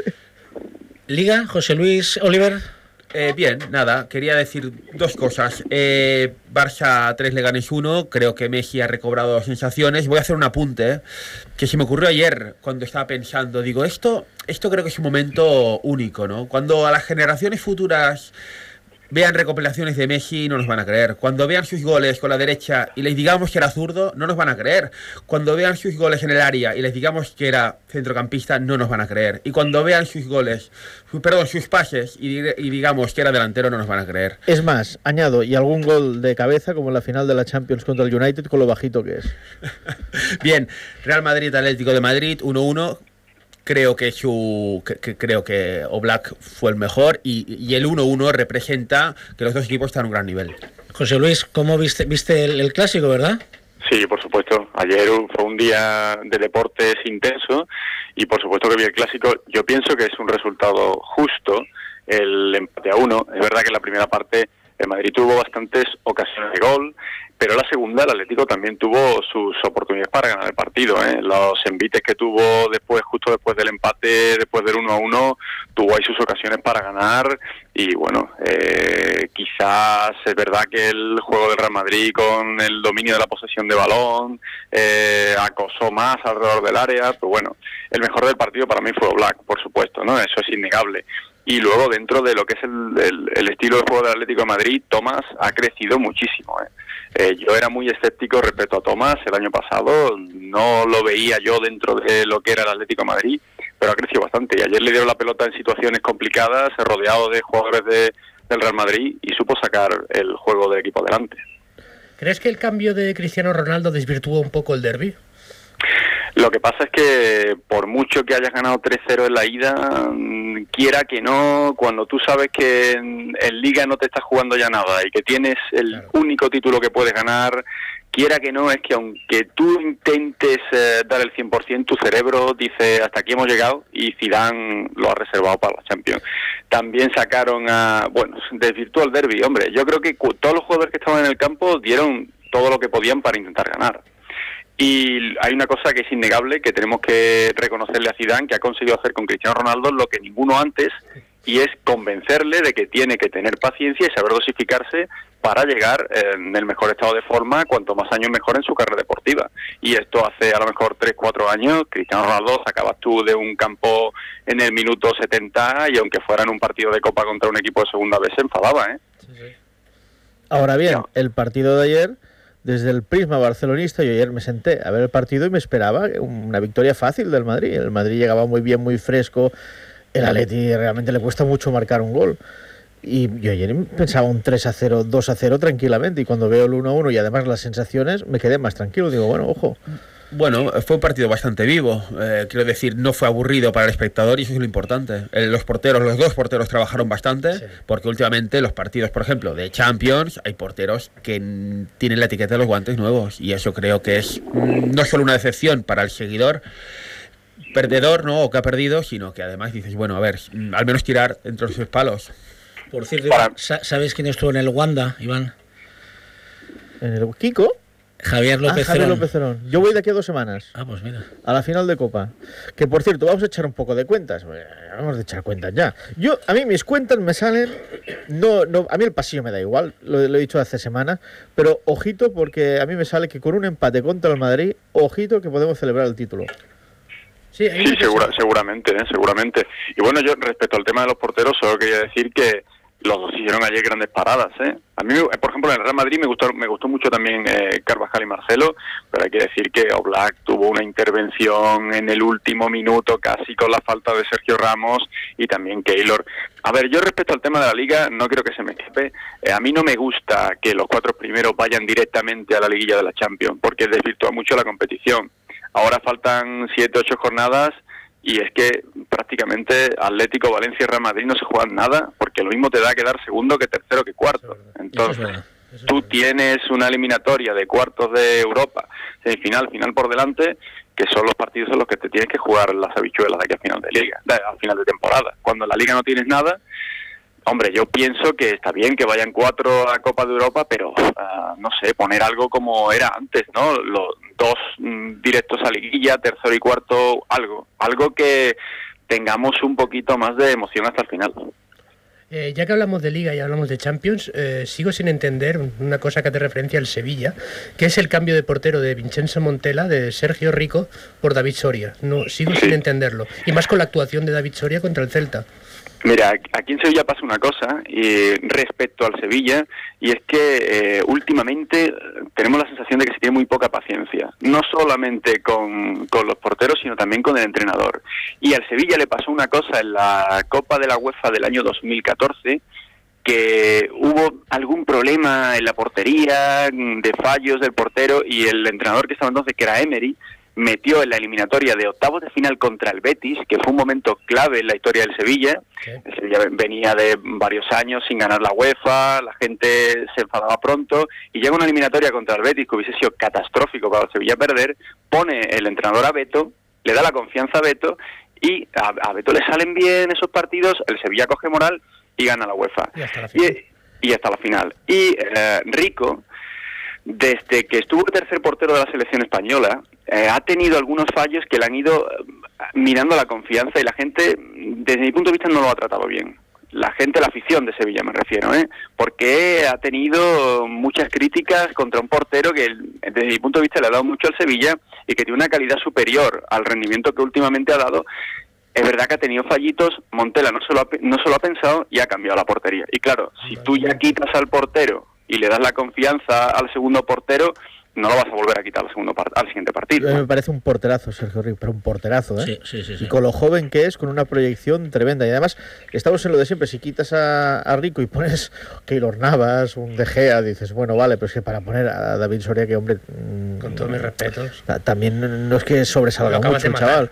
Liga, José Luis, Oliver. Eh, bien, nada, quería decir dos cosas. Eh, Barça tres, Leganés uno, creo que Messi ha recobrado sensaciones. Voy a hacer un apunte eh, que se me ocurrió ayer cuando estaba pensando. Digo, esto, esto creo que es un momento único, ¿no? Cuando a las generaciones futuras vean recopilaciones de Messi, no nos van a creer. Cuando vean sus goles con la derecha y les digamos que era zurdo, no nos van a creer. Cuando vean sus goles en el área y les digamos que era centrocampista, no nos van a creer. Y cuando vean sus goles, su, perdón, sus pases y, y digamos que era delantero, no nos van a creer. Es más, añado, y algún gol de cabeza como en la final de la Champions contra el United con lo bajito que es. Bien, Real Madrid, Atlético de Madrid, uno uno. Creo que su que, que creo que Oblak fue el mejor y, y el uno uno representa que los dos equipos están a un gran nivel. José Luis, ¿cómo viste viste el, el clásico, verdad? Sí, por supuesto. Ayer fue un día de deportes intenso y por supuesto que vi el clásico. Yo pienso que es un resultado justo el empate a uno. Es verdad que en la primera parte el Madrid tuvo bastantes ocasiones de gol, pero la segunda el Atlético también tuvo sus oportunidades para ganar el partido, ¿eh? Los envites que tuvo después, justo después del empate, después del uno a uno, tuvo ahí sus ocasiones para ganar y bueno, eh, quizás es verdad que el juego del Real Madrid con el dominio de la posesión de balón eh, acosó más alrededor del área, pero bueno, el mejor del partido para mí fue Oblak, por supuesto, ¿no? Eso es innegable. Y luego dentro de lo que es el, el, el estilo de juego del Atlético de Madrid, Thomas ha crecido muchísimo. ¿eh? Eh, yo era muy escéptico respecto a Thomas el año pasado, no lo veía yo dentro de lo que era el Atlético de Madrid, pero ha crecido bastante. Y ayer le dieron la pelota en situaciones complicadas, rodeado de jugadores de, del Real Madrid y supo sacar el juego del equipo adelante. ¿Crees que el cambio de Cristiano Ronaldo desvirtúa un poco el derbi? Lo que pasa es que por mucho que hayas ganado tres cero en la ida, quiera que no, cuando tú sabes que en, en Liga no te estás jugando ya nada y que tienes el claro. único título que puedes ganar, quiera que no, es que aunque tú intentes eh, dar el cien por ciento, tu cerebro dice hasta aquí hemos llegado y Zidane lo ha reservado para la Champions. También sacaron a, bueno, desvirtuó el derbi, hombre, yo creo que todos los jugadores que estaban en el campo dieron todo lo que podían para intentar ganar. Y hay una cosa que es innegable, que tenemos que reconocerle a Zidane, que ha conseguido hacer con Cristiano Ronaldo lo que ninguno antes, y es convencerle de que tiene que tener paciencia y saber dosificarse para llegar en el mejor estado de forma, cuanto más años mejor en su carrera deportiva. Y esto hace a lo mejor tres, cuatro años, Cristiano Ronaldo sacabas tú de un campo en el minuto setenta y aunque fuera en un partido de Copa contra un equipo de segunda vez se enfadaba, ¿eh? Sí, sí. Ahora bien, no. el partido de ayer... Desde el prisma barcelonista, yo ayer me senté a ver el partido y me esperaba una victoria fácil del Madrid. El Madrid llegaba muy bien, muy fresco. El Atleti realmente le cuesta mucho marcar un gol. Y yo ayer pensaba un tres a cero, dos a cero tranquilamente. Y cuando veo el uno a uno y además las sensaciones, me quedé más tranquilo. Digo, bueno, ojo. Bueno, fue un partido bastante vivo, eh, quiero decir, no fue aburrido para el espectador y eso es lo importante. Eh, los porteros, los dos porteros trabajaron bastante, sí. porque últimamente los partidos, por ejemplo, de Champions, hay porteros que n- tienen la etiqueta de los guantes nuevos y eso creo que es mm, no solo una decepción para el seguidor perdedor, ¿no? O que ha perdido, sino que además dices, bueno, a ver, mm, al menos tirar entre los palos. Por cierto, Iván, ¿sabes quién estuvo en el Wanda, Iván? ¿En el Kiko? Javier López ah, Javier Cerón. López Cerón. Yo voy de aquí a dos semanas. Ah, pues mira. A la final de Copa. Que por cierto, vamos a echar un poco de cuentas. Vamos a echar cuentas ya. Yo, a mí mis cuentas me salen. No, no, a mí el pasillo me da igual, lo, lo he dicho hace semanas. Pero ojito, porque a mí me sale que con un empate contra el Madrid, ojito que podemos celebrar el título. Sí, sí segura, seguramente, ¿eh? seguramente. Y bueno, yo respecto al tema de los porteros, solo quería decir que los dos hicieron ayer grandes paradas, ¿eh? A mí, por ejemplo, en el Real Madrid me gustó, me gustó mucho también eh, Carvajal y Marcelo, pero hay que decir que Oblak tuvo una intervención en el último minuto, casi con la falta de Sergio Ramos, y también Keylor. A ver, yo respecto al tema de la Liga, no creo que se me escape. Eh, a mí no me gusta que los cuatro primeros vayan directamente a la liguilla de la Champions, porque desvirtúa mucho la competición. Ahora faltan siete, ocho jornadas, y es que prácticamente Atlético, Valencia y Real Madrid no se juegan nada, porque lo mismo te da quedar segundo que tercero que cuarto. Entonces, tú tienes una eliminatoria de cuartos de Europa, semifinal, final por delante, que son los partidos en los que te tienes que jugar las habichuelas de aquí a final de liga, de, a final de temporada. Cuando en la liga no tienes nada, hombre, yo pienso que está bien que vayan cuatro a Copa de Europa, pero uh, no sé, poner algo como era antes, ¿no? Los dos mm, directos a liguilla, tercero y cuarto, algo, algo que tengamos un poquito más de emoción hasta el final. Eh, ya que hablamos de Liga y hablamos de Champions, eh, sigo sin entender una cosa que hace referencia al Sevilla, que es el cambio de portero de Vincenzo Montella, de Sergio Rico, por David Soria. No, sigo sin entenderlo. Y más con la actuación de David Soria contra el Celta. Mira, aquí en Sevilla pasa una cosa y respecto al Sevilla, y es que eh, últimamente tenemos la sensación de que se tiene muy poca paciencia, no solamente con, con los porteros, sino también con el entrenador. Y al Sevilla le pasó una cosa en la Copa de la UEFA del año dos mil catorce, que hubo algún problema en la portería, de fallos del portero, y el entrenador que estaba entonces, que era Emery, metió en la eliminatoria de octavos de final contra el Betis, que fue un momento clave en la historia del Sevilla. Okay. El Sevilla venía de varios años sin ganar la UEFA, la gente se enfadaba pronto, y llega una eliminatoria contra el Betis que hubiese sido catastrófico para el Sevilla perder, pone el entrenador a Beto, le da la confianza a Beto, y a, a Beto le salen bien esos partidos, el Sevilla coge moral y gana la UEFA. Y hasta la final. Y, y hasta la final. Y eh, Rico, desde que estuvo tercer portero de la selección española, eh, ha tenido algunos fallos que le han ido eh, mirando la confianza, y la gente, desde mi punto de vista, no lo ha tratado bien. La gente, la afición de Sevilla me refiero, ¿eh? Porque ha tenido muchas críticas contra un portero que, desde mi punto de vista, le ha dado mucho al Sevilla y que tiene una calidad superior al rendimiento que últimamente ha dado. Es verdad que ha tenido fallitos, Montella no se lo ha, no se lo ha pensado y ha cambiado la portería. Y claro, si tú ya quitas al portero y le das la confianza al segundo portero, no lo vas a volver a quitar al segundo part- al siguiente partido. ¿no? Me parece un porterazo, Sergio Rico, pero un porterazo, ¿eh? Sí, sí, sí, sí. Y con lo joven que es, con una proyección tremenda. Y además, estamos en lo de siempre. Si quitas a, a Rico y pones Keylor Navas, un De Gea, dices, bueno, vale, pero es que para poner a David Soria, que hombre... Con todos mis respetos. También no es que sobresalga mucho el chaval.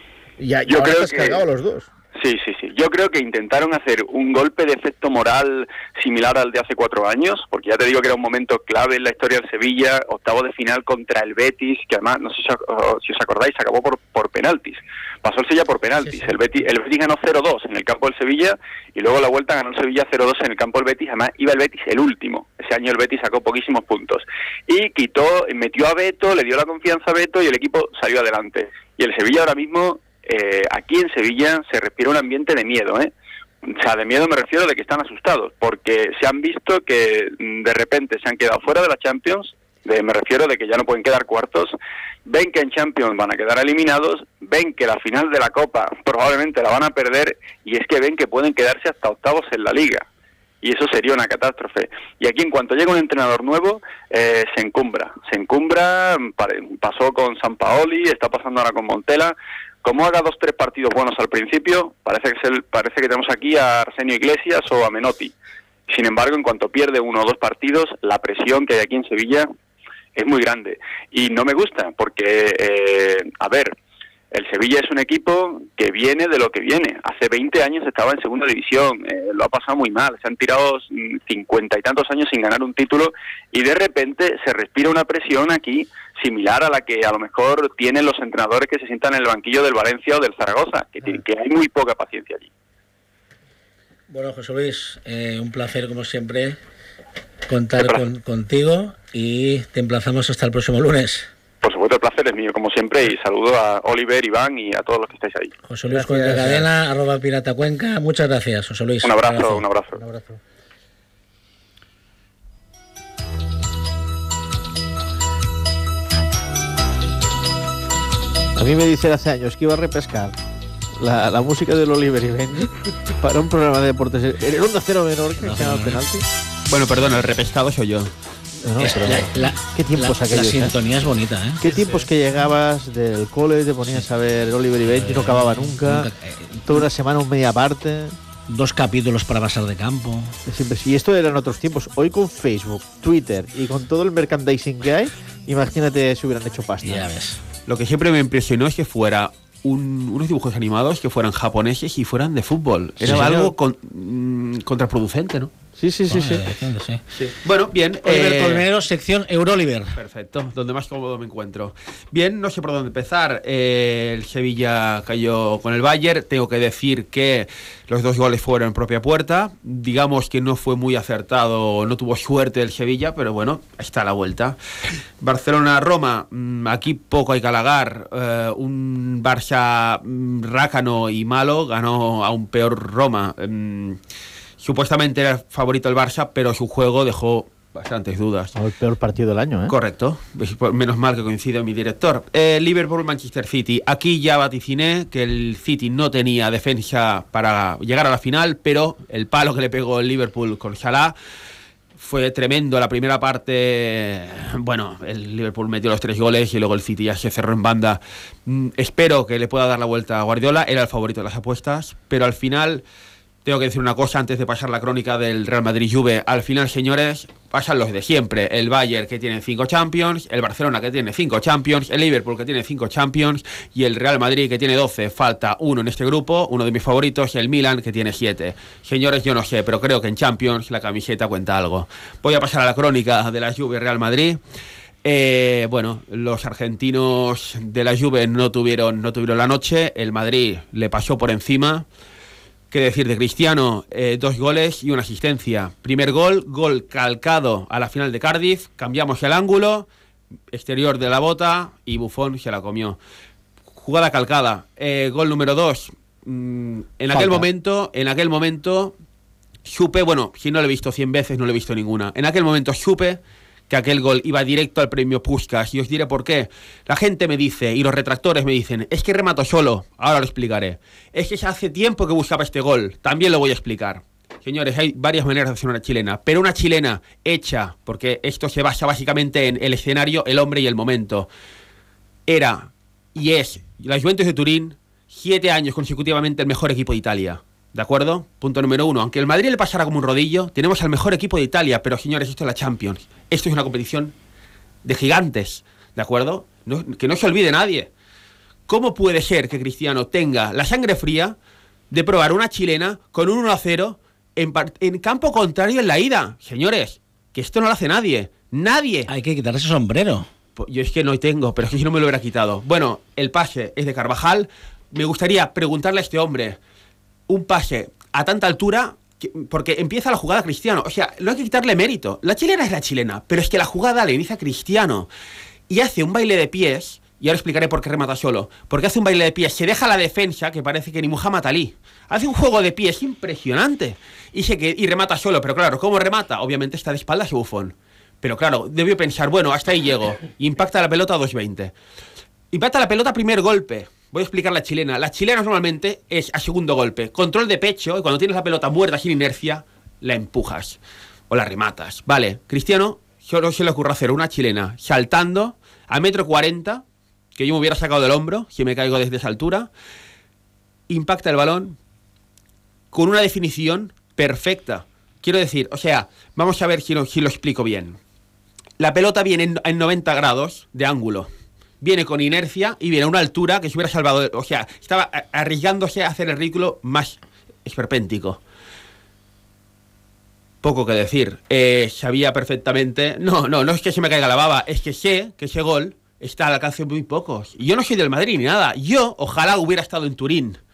Y ya, Yo ahora creo te has que... cargado los dos. Sí, sí, sí. Yo creo que intentaron hacer un golpe de efecto moral similar al de hace cuatro años, porque ya te digo que era un momento clave en la historia del Sevilla, octavo de final contra el Betis, que además, no sé si, si os acordáis, acabó por, por penaltis. Pasó el Sevilla por penaltis. Sí, sí. El Betis, el Betis ganó cero dos en el campo del Sevilla, y luego la vuelta ganó el Sevilla cero dos en el campo del Betis. Además, iba el Betis el último. Ese año el Betis sacó poquísimos puntos. Y quitó, metió a Beto, le dio la confianza a Beto, y el equipo salió adelante. Y el Sevilla ahora mismo... Eh, aquí en Sevilla se respira un ambiente de miedo, ¿eh? O sea, de miedo me refiero de que están asustados, porque se han visto que de repente se han quedado fuera de la Champions, de, me refiero de que ya no pueden quedar cuartos, ven que en Champions van a quedar eliminados, ven que la final de la Copa probablemente la van a perder, y es que ven que pueden quedarse hasta octavos en la Liga. Y eso sería una catástrofe. Y aquí, en cuanto llega un entrenador nuevo, eh, se encumbra. Se encumbra, pasó con Sampaoli, está pasando ahora con Montella. Como haga dos tres partidos buenos al principio, parece que, es el, parece que tenemos aquí a Arsenio Iglesias o a Menotti. Sin embargo, en cuanto pierde uno o dos partidos, la presión que hay aquí en Sevilla es muy grande. Y no me gusta, porque, eh, a ver... El Sevilla es un equipo que viene de lo que viene. Hace veinte años estaba en segunda división, eh, lo ha pasado muy mal. Se han tirado cincuenta y tantos años sin ganar un título, y de repente se respira una presión aquí similar a la que a lo mejor tienen los entrenadores que se sientan en el banquillo del Valencia o del Zaragoza, que, que hay muy poca paciencia allí. Bueno, José Luis, eh, un placer como siempre contar con, contigo y te emplazamos hasta el próximo lunes. Por supuesto, el placer es mío, como siempre, y saludo a Oliver, Iván y a todos los que estáis ahí. José Luis Cuenca Cadena, arroba Pirata Cuenca. Muchas gracias, José Luis. Un abrazo, un abrazo. Un abrazo. A mí me dicen hace años que iba a repescar la, la música del Oliver y Benji para un programa de deportes. ¿Era un Onda Cero menor que ganaba el penalti? Bueno, perdón, el repescado soy yo. No, no, pero La, la, ¿qué tiempos la, aquellos? La sintonía eh? es bonita, ¿eh? ¿Qué tiempos que llegabas del cole, te ponías a ver Oliver y Benji, no acababa nunca, nunca eh, toda una semana, un media parte? Dos capítulos para pasar de campo. Siempre, y esto eran otros tiempos. Hoy con Facebook, Twitter y con todo el merchandising que hay, imagínate si hubieran hecho pasta. Ya ves. Lo que siempre me impresionó es que fuera un, unos dibujos animados que fueran japoneses y fueran de fútbol. Era Sí, algo con, mm, contraproducente, ¿no? Sí, sí, sí, sí. Bueno, sí. Sí. Bueno, bien. Oliver eh, Colmenero, sección Euroliver. Perfecto, donde más cómodo me encuentro. Bien, no sé por dónde empezar. Eh, el Sevilla cayó con el Bayern. Tengo que decir que los dos goles fueron en propia puerta. Digamos que no fue muy acertado, no tuvo suerte el Sevilla, pero bueno, ahí está la vuelta. Barcelona-Roma, aquí poco hay que halagar. Eh, un Barça rácano y malo ganó a un peor Roma. Eh, Supuestamente era favorito el Barça, pero su juego dejó bastantes dudas. El peor partido del año, ¿eh? Correcto. Menos mal que coincide mi director. Eh, Liverpool-Manchester City. Aquí ya vaticiné que el City no tenía defensa para llegar a la final, pero el palo que le pegó el Liverpool con Salah fue tremendo. La primera parte, bueno, el Liverpool metió los tres goles y luego el City ya se cerró en banda. Mm, espero que le pueda dar la vuelta a Guardiola. Era el favorito de las apuestas, pero al final... Tengo que decir una cosa antes de pasar la crónica del Real Madrid-Juve. Al final, señores, pasan los de siempre. El Bayern, que tiene cinco Champions, el Barcelona, que tiene cinco Champions, el Liverpool, que tiene cinco Champions, y el Real Madrid, que tiene doce. Falta uno en este grupo, uno de mis favoritos, el Milan, que tiene siete. Señores, yo no sé, pero creo que en Champions la camiseta cuenta algo. Voy a pasar a la crónica de la Juve-Real Madrid. Eh, bueno, los argentinos de la Juve no tuvieron, no tuvieron la noche. El Madrid le pasó por encima. ¿Qué decir de Cristiano? Eh, dos goles y una asistencia. Primer gol, gol calcado a la final de Cardiff. Cambiamos el ángulo, exterior de la bota y Buffon se la comió. Jugada calcada. Eh, gol número dos. Mm, en aquel Falta. momento, en aquel momento supe, bueno, si no lo he visto cien veces, no lo he visto ninguna. En aquel momento supe que aquel gol iba directo al premio Puskás, y os diré por qué. La gente me dice, y los retractores me dicen, es que remato solo. Ahora lo explicaré. Es que ya hace tiempo que buscaba este gol. También lo voy a explicar. Señores, hay varias maneras de hacer una chilena, pero una chilena hecha, porque esto se basa básicamente en el escenario, el hombre y el momento. Era y es la Juventus de Turín, siete años consecutivamente el mejor equipo de Italia. ¿De acuerdo? Punto número uno. Aunque el Madrid le pasara como un rodillo, tenemos al mejor equipo de Italia, pero señores, esto es la Champions. Esto es una competición de gigantes, ¿de acuerdo? No, que no se olvide nadie. ¿Cómo puede ser que Cristiano tenga la sangre fría de probar una chilena con un uno a cero en, en campo contrario en la ida? Señores, que esto no lo hace nadie. Nadie. Hay que quitarse ese sombrero. Yo es que no tengo, pero es que si no me lo hubiera quitado. Bueno, el pase es de Carvajal. Me gustaría preguntarle a este hombre... Un pase a tanta altura, que, porque empieza la jugada Cristiano. O sea, no hay que quitarle mérito. La chilena es la chilena, pero es que la jugada la inicia Cristiano. Y hace un baile de pies, y ahora explicaré por qué remata solo. Porque hace un baile de pies, se deja la defensa, que parece que ni Muhammad Ali. Hace un juego de pies impresionante. Y, se, y remata solo, pero claro, ¿cómo remata? Obviamente está de espaldas y Buffon. Pero claro, debió pensar, bueno, hasta ahí llego. Impacta la pelota a dos veinte. Impacta la pelota primer golpe. Voy a explicar la chilena. La chilena normalmente es a segundo golpe. Control de pecho, y cuando tienes la pelota muerta sin inercia, la empujas o la rematas. Vale, Cristiano solo se le ocurre hacer una chilena saltando a metro cuarenta, que yo me hubiera sacado del hombro si me caigo desde esa altura. Impacta el balón con una definición perfecta. Quiero decir, o sea, vamos a ver si lo, si lo explico bien. La pelota viene en, en noventa grados de ángulo. Viene con inercia y viene a una altura que se hubiera salvado. O sea, estaba arriesgándose a hacer el ridículo más esperpéntico. Poco que decir. Eh, sabía perfectamente... No, no, no es que se me caiga la baba. Es que sé que ese gol está al alcance de muy pocos. Y yo no soy del Madrid ni nada. Yo, ojalá hubiera estado en Turín.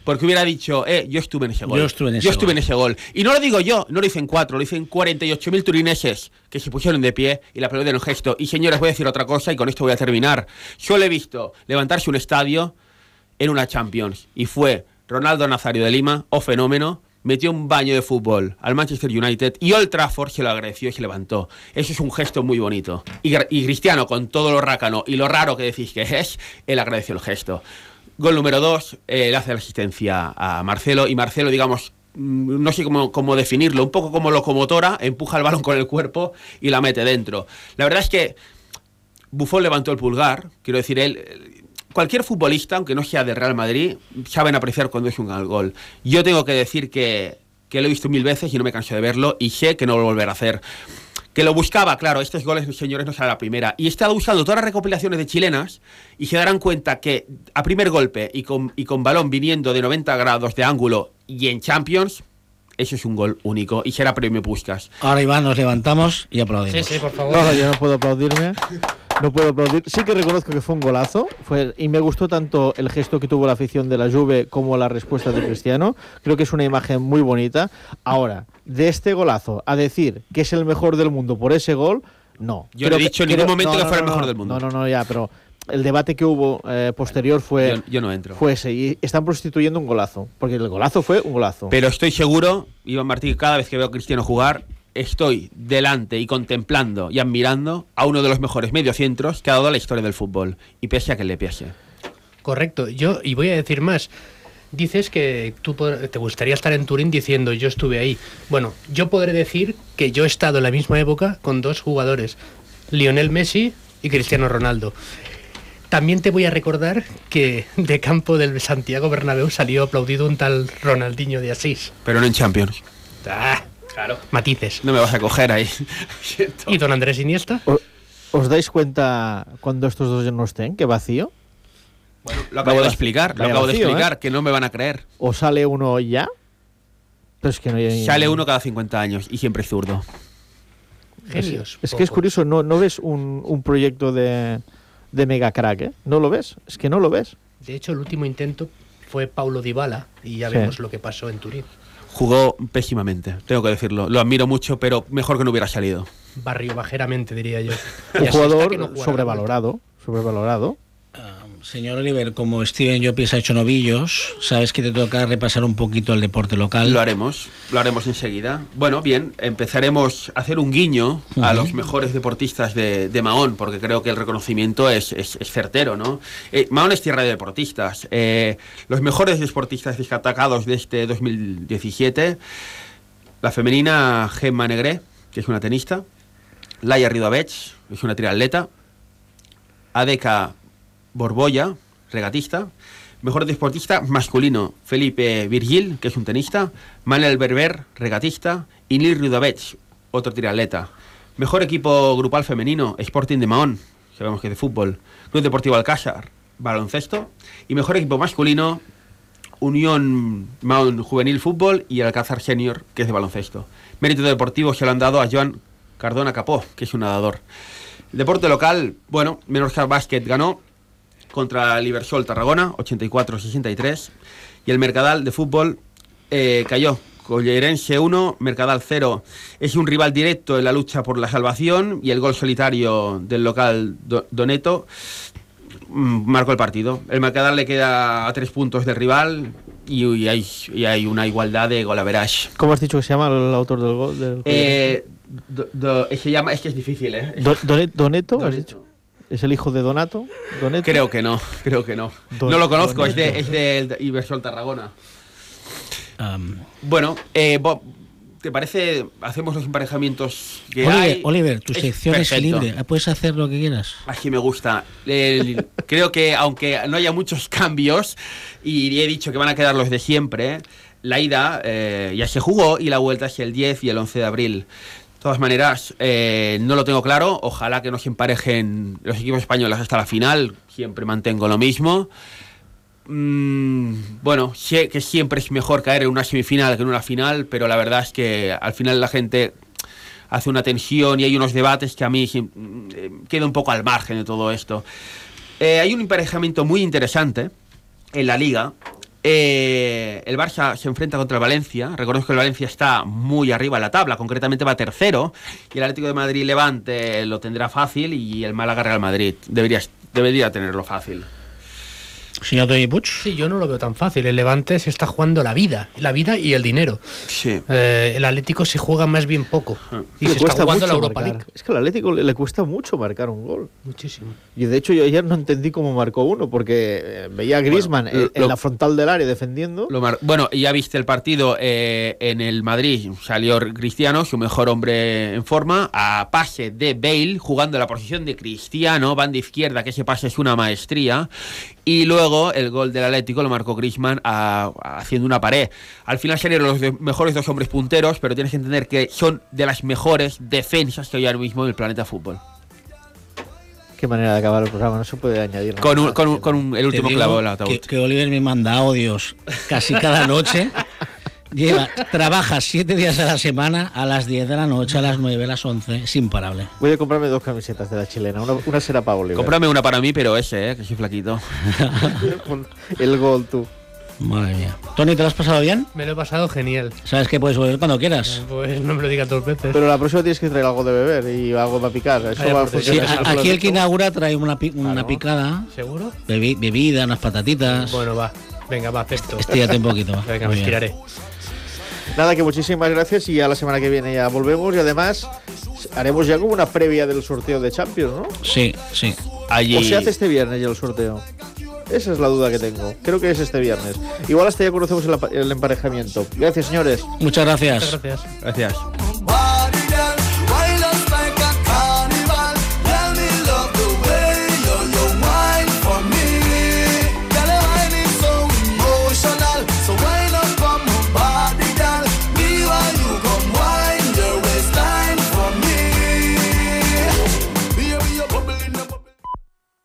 porque hubiera dicho, eh, yo estuve en ese gol. Yo estuve en ese yo estuve gol. en ese gol. Y no lo digo yo, no lo dicen cuatro, lo dicen cuarenta y ocho mil turineses que se pusieron de pie y la aplaudieron en gesto. Y señores, voy a decir otra cosa y con esto voy a terminar. Yo le he visto levantarse un estadio en una Champions y fue Ronaldo Nazario de Lima, o fenómeno, metió un baño de fútbol al Manchester United y Old Trafford se lo agradeció y se levantó. Eso es un gesto muy bonito. Y, y Cristiano, con todo lo rácano y lo raro que decís que es, él agradeció el gesto. Gol número dos, eh, le hace la asistencia a Marcelo y Marcelo, digamos, no sé cómo, cómo definirlo, un poco como locomotora, empuja el balón con el cuerpo y la mete dentro. La verdad es que Buffon levantó el pulgar, quiero decir, él... Cualquier futbolista, aunque no sea de Real Madrid, saben apreciar cuando es un gol. Yo tengo que decir que, que lo he visto mil veces y no me canso de verlo y sé que no lo volverá a hacer. Que lo buscaba, claro, estos goles, señores, no será la primera. Y he estado buscando todas las recopilaciones de chilenas y se darán cuenta que a primer golpe y con, y con balón viniendo de noventa grados de ángulo y en Champions, eso es un gol único y será premio Puskás. Ahora, Iván, nos levantamos y aplaudimos. Sí, sí, por favor. No, no, yo no puedo aplaudirme. No puedo aplaudir. Sí que reconozco que fue un golazo. Fue, y me gustó tanto el gesto que tuvo la afición de la Juve como la respuesta de Cristiano. Creo que es una imagen muy bonita. Ahora, de este golazo a decir que es el mejor del mundo por ese gol, no. Yo no he dicho en ningún momento que fuera el mejor del mundo. No, no, no, ya, pero el debate que hubo eh, posterior fue, yo, yo no entro. fue ese. Y están prostituyendo un golazo. Porque el golazo fue un golazo. Pero estoy seguro, Iván Martí, que cada vez que veo a Cristiano jugar, estoy delante y contemplando y admirando a uno de los mejores mediocentros que ha dado la historia del fútbol. Y pese a que le pese. Correcto. Yo, y voy a decir más. Dices que tú te gustaría estar en Turín diciendo yo estuve ahí. Bueno, yo podré decir que yo he estado en la misma época con dos jugadores, Lionel Messi y Cristiano Ronaldo. También te voy a recordar que de campo del Santiago Bernabéu salió aplaudido un tal Ronaldinho de Asís. Pero no en Champions. Ah, claro. Matices. No me vas a coger ahí. ¿Y don Andrés Iniesta? ¿Os, ¿Os dais cuenta cuando estos dos ya no estén? ¿Qué vacío? Bueno, lo acabo de explicar, lo acabo de explicar, ¿eh? Que no me van a creer. ¿O sale uno ya? Pero es que no hay... Sale uno cada cincuenta años y siempre zurdo. Genios. Es, es que es curioso, no, no ves un, un proyecto de, de mega crack, ¿eh? No lo ves, es que no lo ves. De hecho, el último intento fue Paulo Dybala y ya Sí. vemos lo que pasó en Turín. Jugó pésimamente, tengo que decirlo. Lo admiro mucho, pero mejor que no hubiera salido. Barrio bajeramente, diría yo. Un Y así jugador está que no jugará sobrevalorado, sobrevalorado. Señor Oliver, como Steven Llopis ha hecho novillos, sabes que te toca repasar un poquito el deporte local. Lo haremos, lo haremos enseguida. Bueno, bien, empezaremos a hacer un guiño uh-huh. a los mejores deportistas de, de Mahón, porque creo que el reconocimiento es, es, es certero, ¿no? Eh, Mahón es tierra de deportistas. Eh, los mejores deportistas destacados de este dos mil diecisiete, la femenina Gemma Negré, que es una tenista, Laia Ridovets, es una triatleta, Adeka Borbolla, regatista. Mejor deportista masculino, Felipe Virgil, que es un tenista. Manuel Berber, regatista. Y Nil Ridovets, otro triatleta. Mejor equipo grupal femenino, Sporting de Mahón, sabemos que es de fútbol. Club Deportivo Alcázar, baloncesto. Y mejor equipo masculino, Unión Mahón Juvenil Fútbol y Alcázar Senior, que es de baloncesto. Mérito deportivo se lo han dado a Joan Cardona Capó, que es un nadador. El deporte local, bueno, Menorca Basket ganó contra el Ibersol Tarragona, ochenta y cuatro a sesenta y tres, y el Mercadal de fútbol eh, cayó, Collerense uno, Mercadal cero. Es un rival directo en la lucha por la salvación, y el gol solitario del local do, Doneto mm, marcó el partido. El Mercadal le queda a tres puntos del rival, y, y, hay, y hay una igualdad de golaverage. ¿Cómo has dicho que se llama el autor del gol? Del eh, do, do, se llama, es que es difícil, ¿eh? Do, Donet, ¿Doneto? Doneto. ¿Has dicho? ¿Es el hijo de Donato? ¿Doneto? Creo que no, creo que no. Don, no lo conozco, Doneto. es de, es de Ibersol Tarragona. Um, bueno, eh, Bob, ¿te parece? Hacemos los emparejamientos que Oliver, hay. Oliver, tu es sección perfecto. es libre, puedes hacer lo que quieras. Así me gusta. El, creo que aunque no haya muchos cambios, y he dicho que van a quedar los de siempre, la ida eh, ya se jugó y la vuelta es el diez y el once de abril. De todas maneras, eh, no lo tengo claro. Ojalá que no se emparejen los equipos españoles hasta la final. Siempre mantengo lo mismo. Mm, bueno, sé que siempre es mejor caer en una semifinal que en una final, pero la verdad es que al final la gente hace una tensión y hay unos debates que a mí eh, queda un poco al margen de todo esto. Eh, hay un emparejamiento muy interesante en la Liga. Eh, el Barça se enfrenta contra el Valencia. Recordemos que el Valencia está muy arriba en la tabla, concretamente va tercero, y el Atlético de Madrid Levante lo tendrá fácil, y el Málaga Real Madrid debería, debería tenerlo fácil. Señor Tony Puig. Sí, yo no lo veo tan fácil. El Levante se está jugando la vida, la vida y el dinero. Sí. Eh, el Atlético se juega más bien poco. Y le se cuesta está jugando mucho la Europa marcar. League. Es que al Atlético le, le cuesta mucho marcar un gol. Muchísimo. Y de hecho yo ayer no entendí cómo marcó uno, porque eh, veía a Griezmann Bueno, en, en lo- la frontal del área defendiendo. Lo mar- bueno, ya viste el partido eh, en el Madrid, salió Cristiano, su mejor hombre en forma, a pase de Bale, jugando en la posición de Cristiano, banda izquierda, que ese pase es una maestría, y luego el gol del Atlético lo marcó Griezmann a- a- haciendo una pared. Al final salieron los de- mejores dos hombres punteros, pero tienes que entender que son de las mejores defensas que hay ahora mismo en el planeta fútbol. Qué manera de acabar el programa, no se puede añadir nada. Con, un- con, un- con un- el Te último digo clavo del ataúd. que, que Oliver me manda audios casi cada noche. Lleva, trabaja siete días a la semana, a las diez de la noche, a las nueve, a las once, es imparable. Voy a comprarme dos camisetas de la chilena. Una, una será para Oliver. Cómprame una para mí, pero ese, eh, que soy flaquito. Con el gol, tú. Madre mía. Tony, ¿te lo has pasado bien? Me lo he pasado genial. Sabes que puedes volver cuando quieras. Pues no me lo digas dos veces. Pero la próxima tienes que traer algo de beber y algo para picar. Eso Vaya, va a por Sí, funcionar. a- Eso lo aquí has el que dicho. inaugura trae una, pi- una Claro. picada, ¿Seguro? bebi- bebida, unas patatitas. Bueno, va. Venga, va, acepto. Estírate un poquito. va. Venga, Muy me bien. estiraré. Nada, que muchísimas gracias y a la semana que viene ya volvemos y además haremos ya como una previa del sorteo de Champions, ¿no? Sí, sí. Allí... ¿O se hace este viernes ya el sorteo? Esa es la duda que tengo. Creo que es este viernes. Igual hasta ya conocemos el, apa- el emparejamiento. Gracias, señores. Muchas gracias. Muchas gracias. Gracias.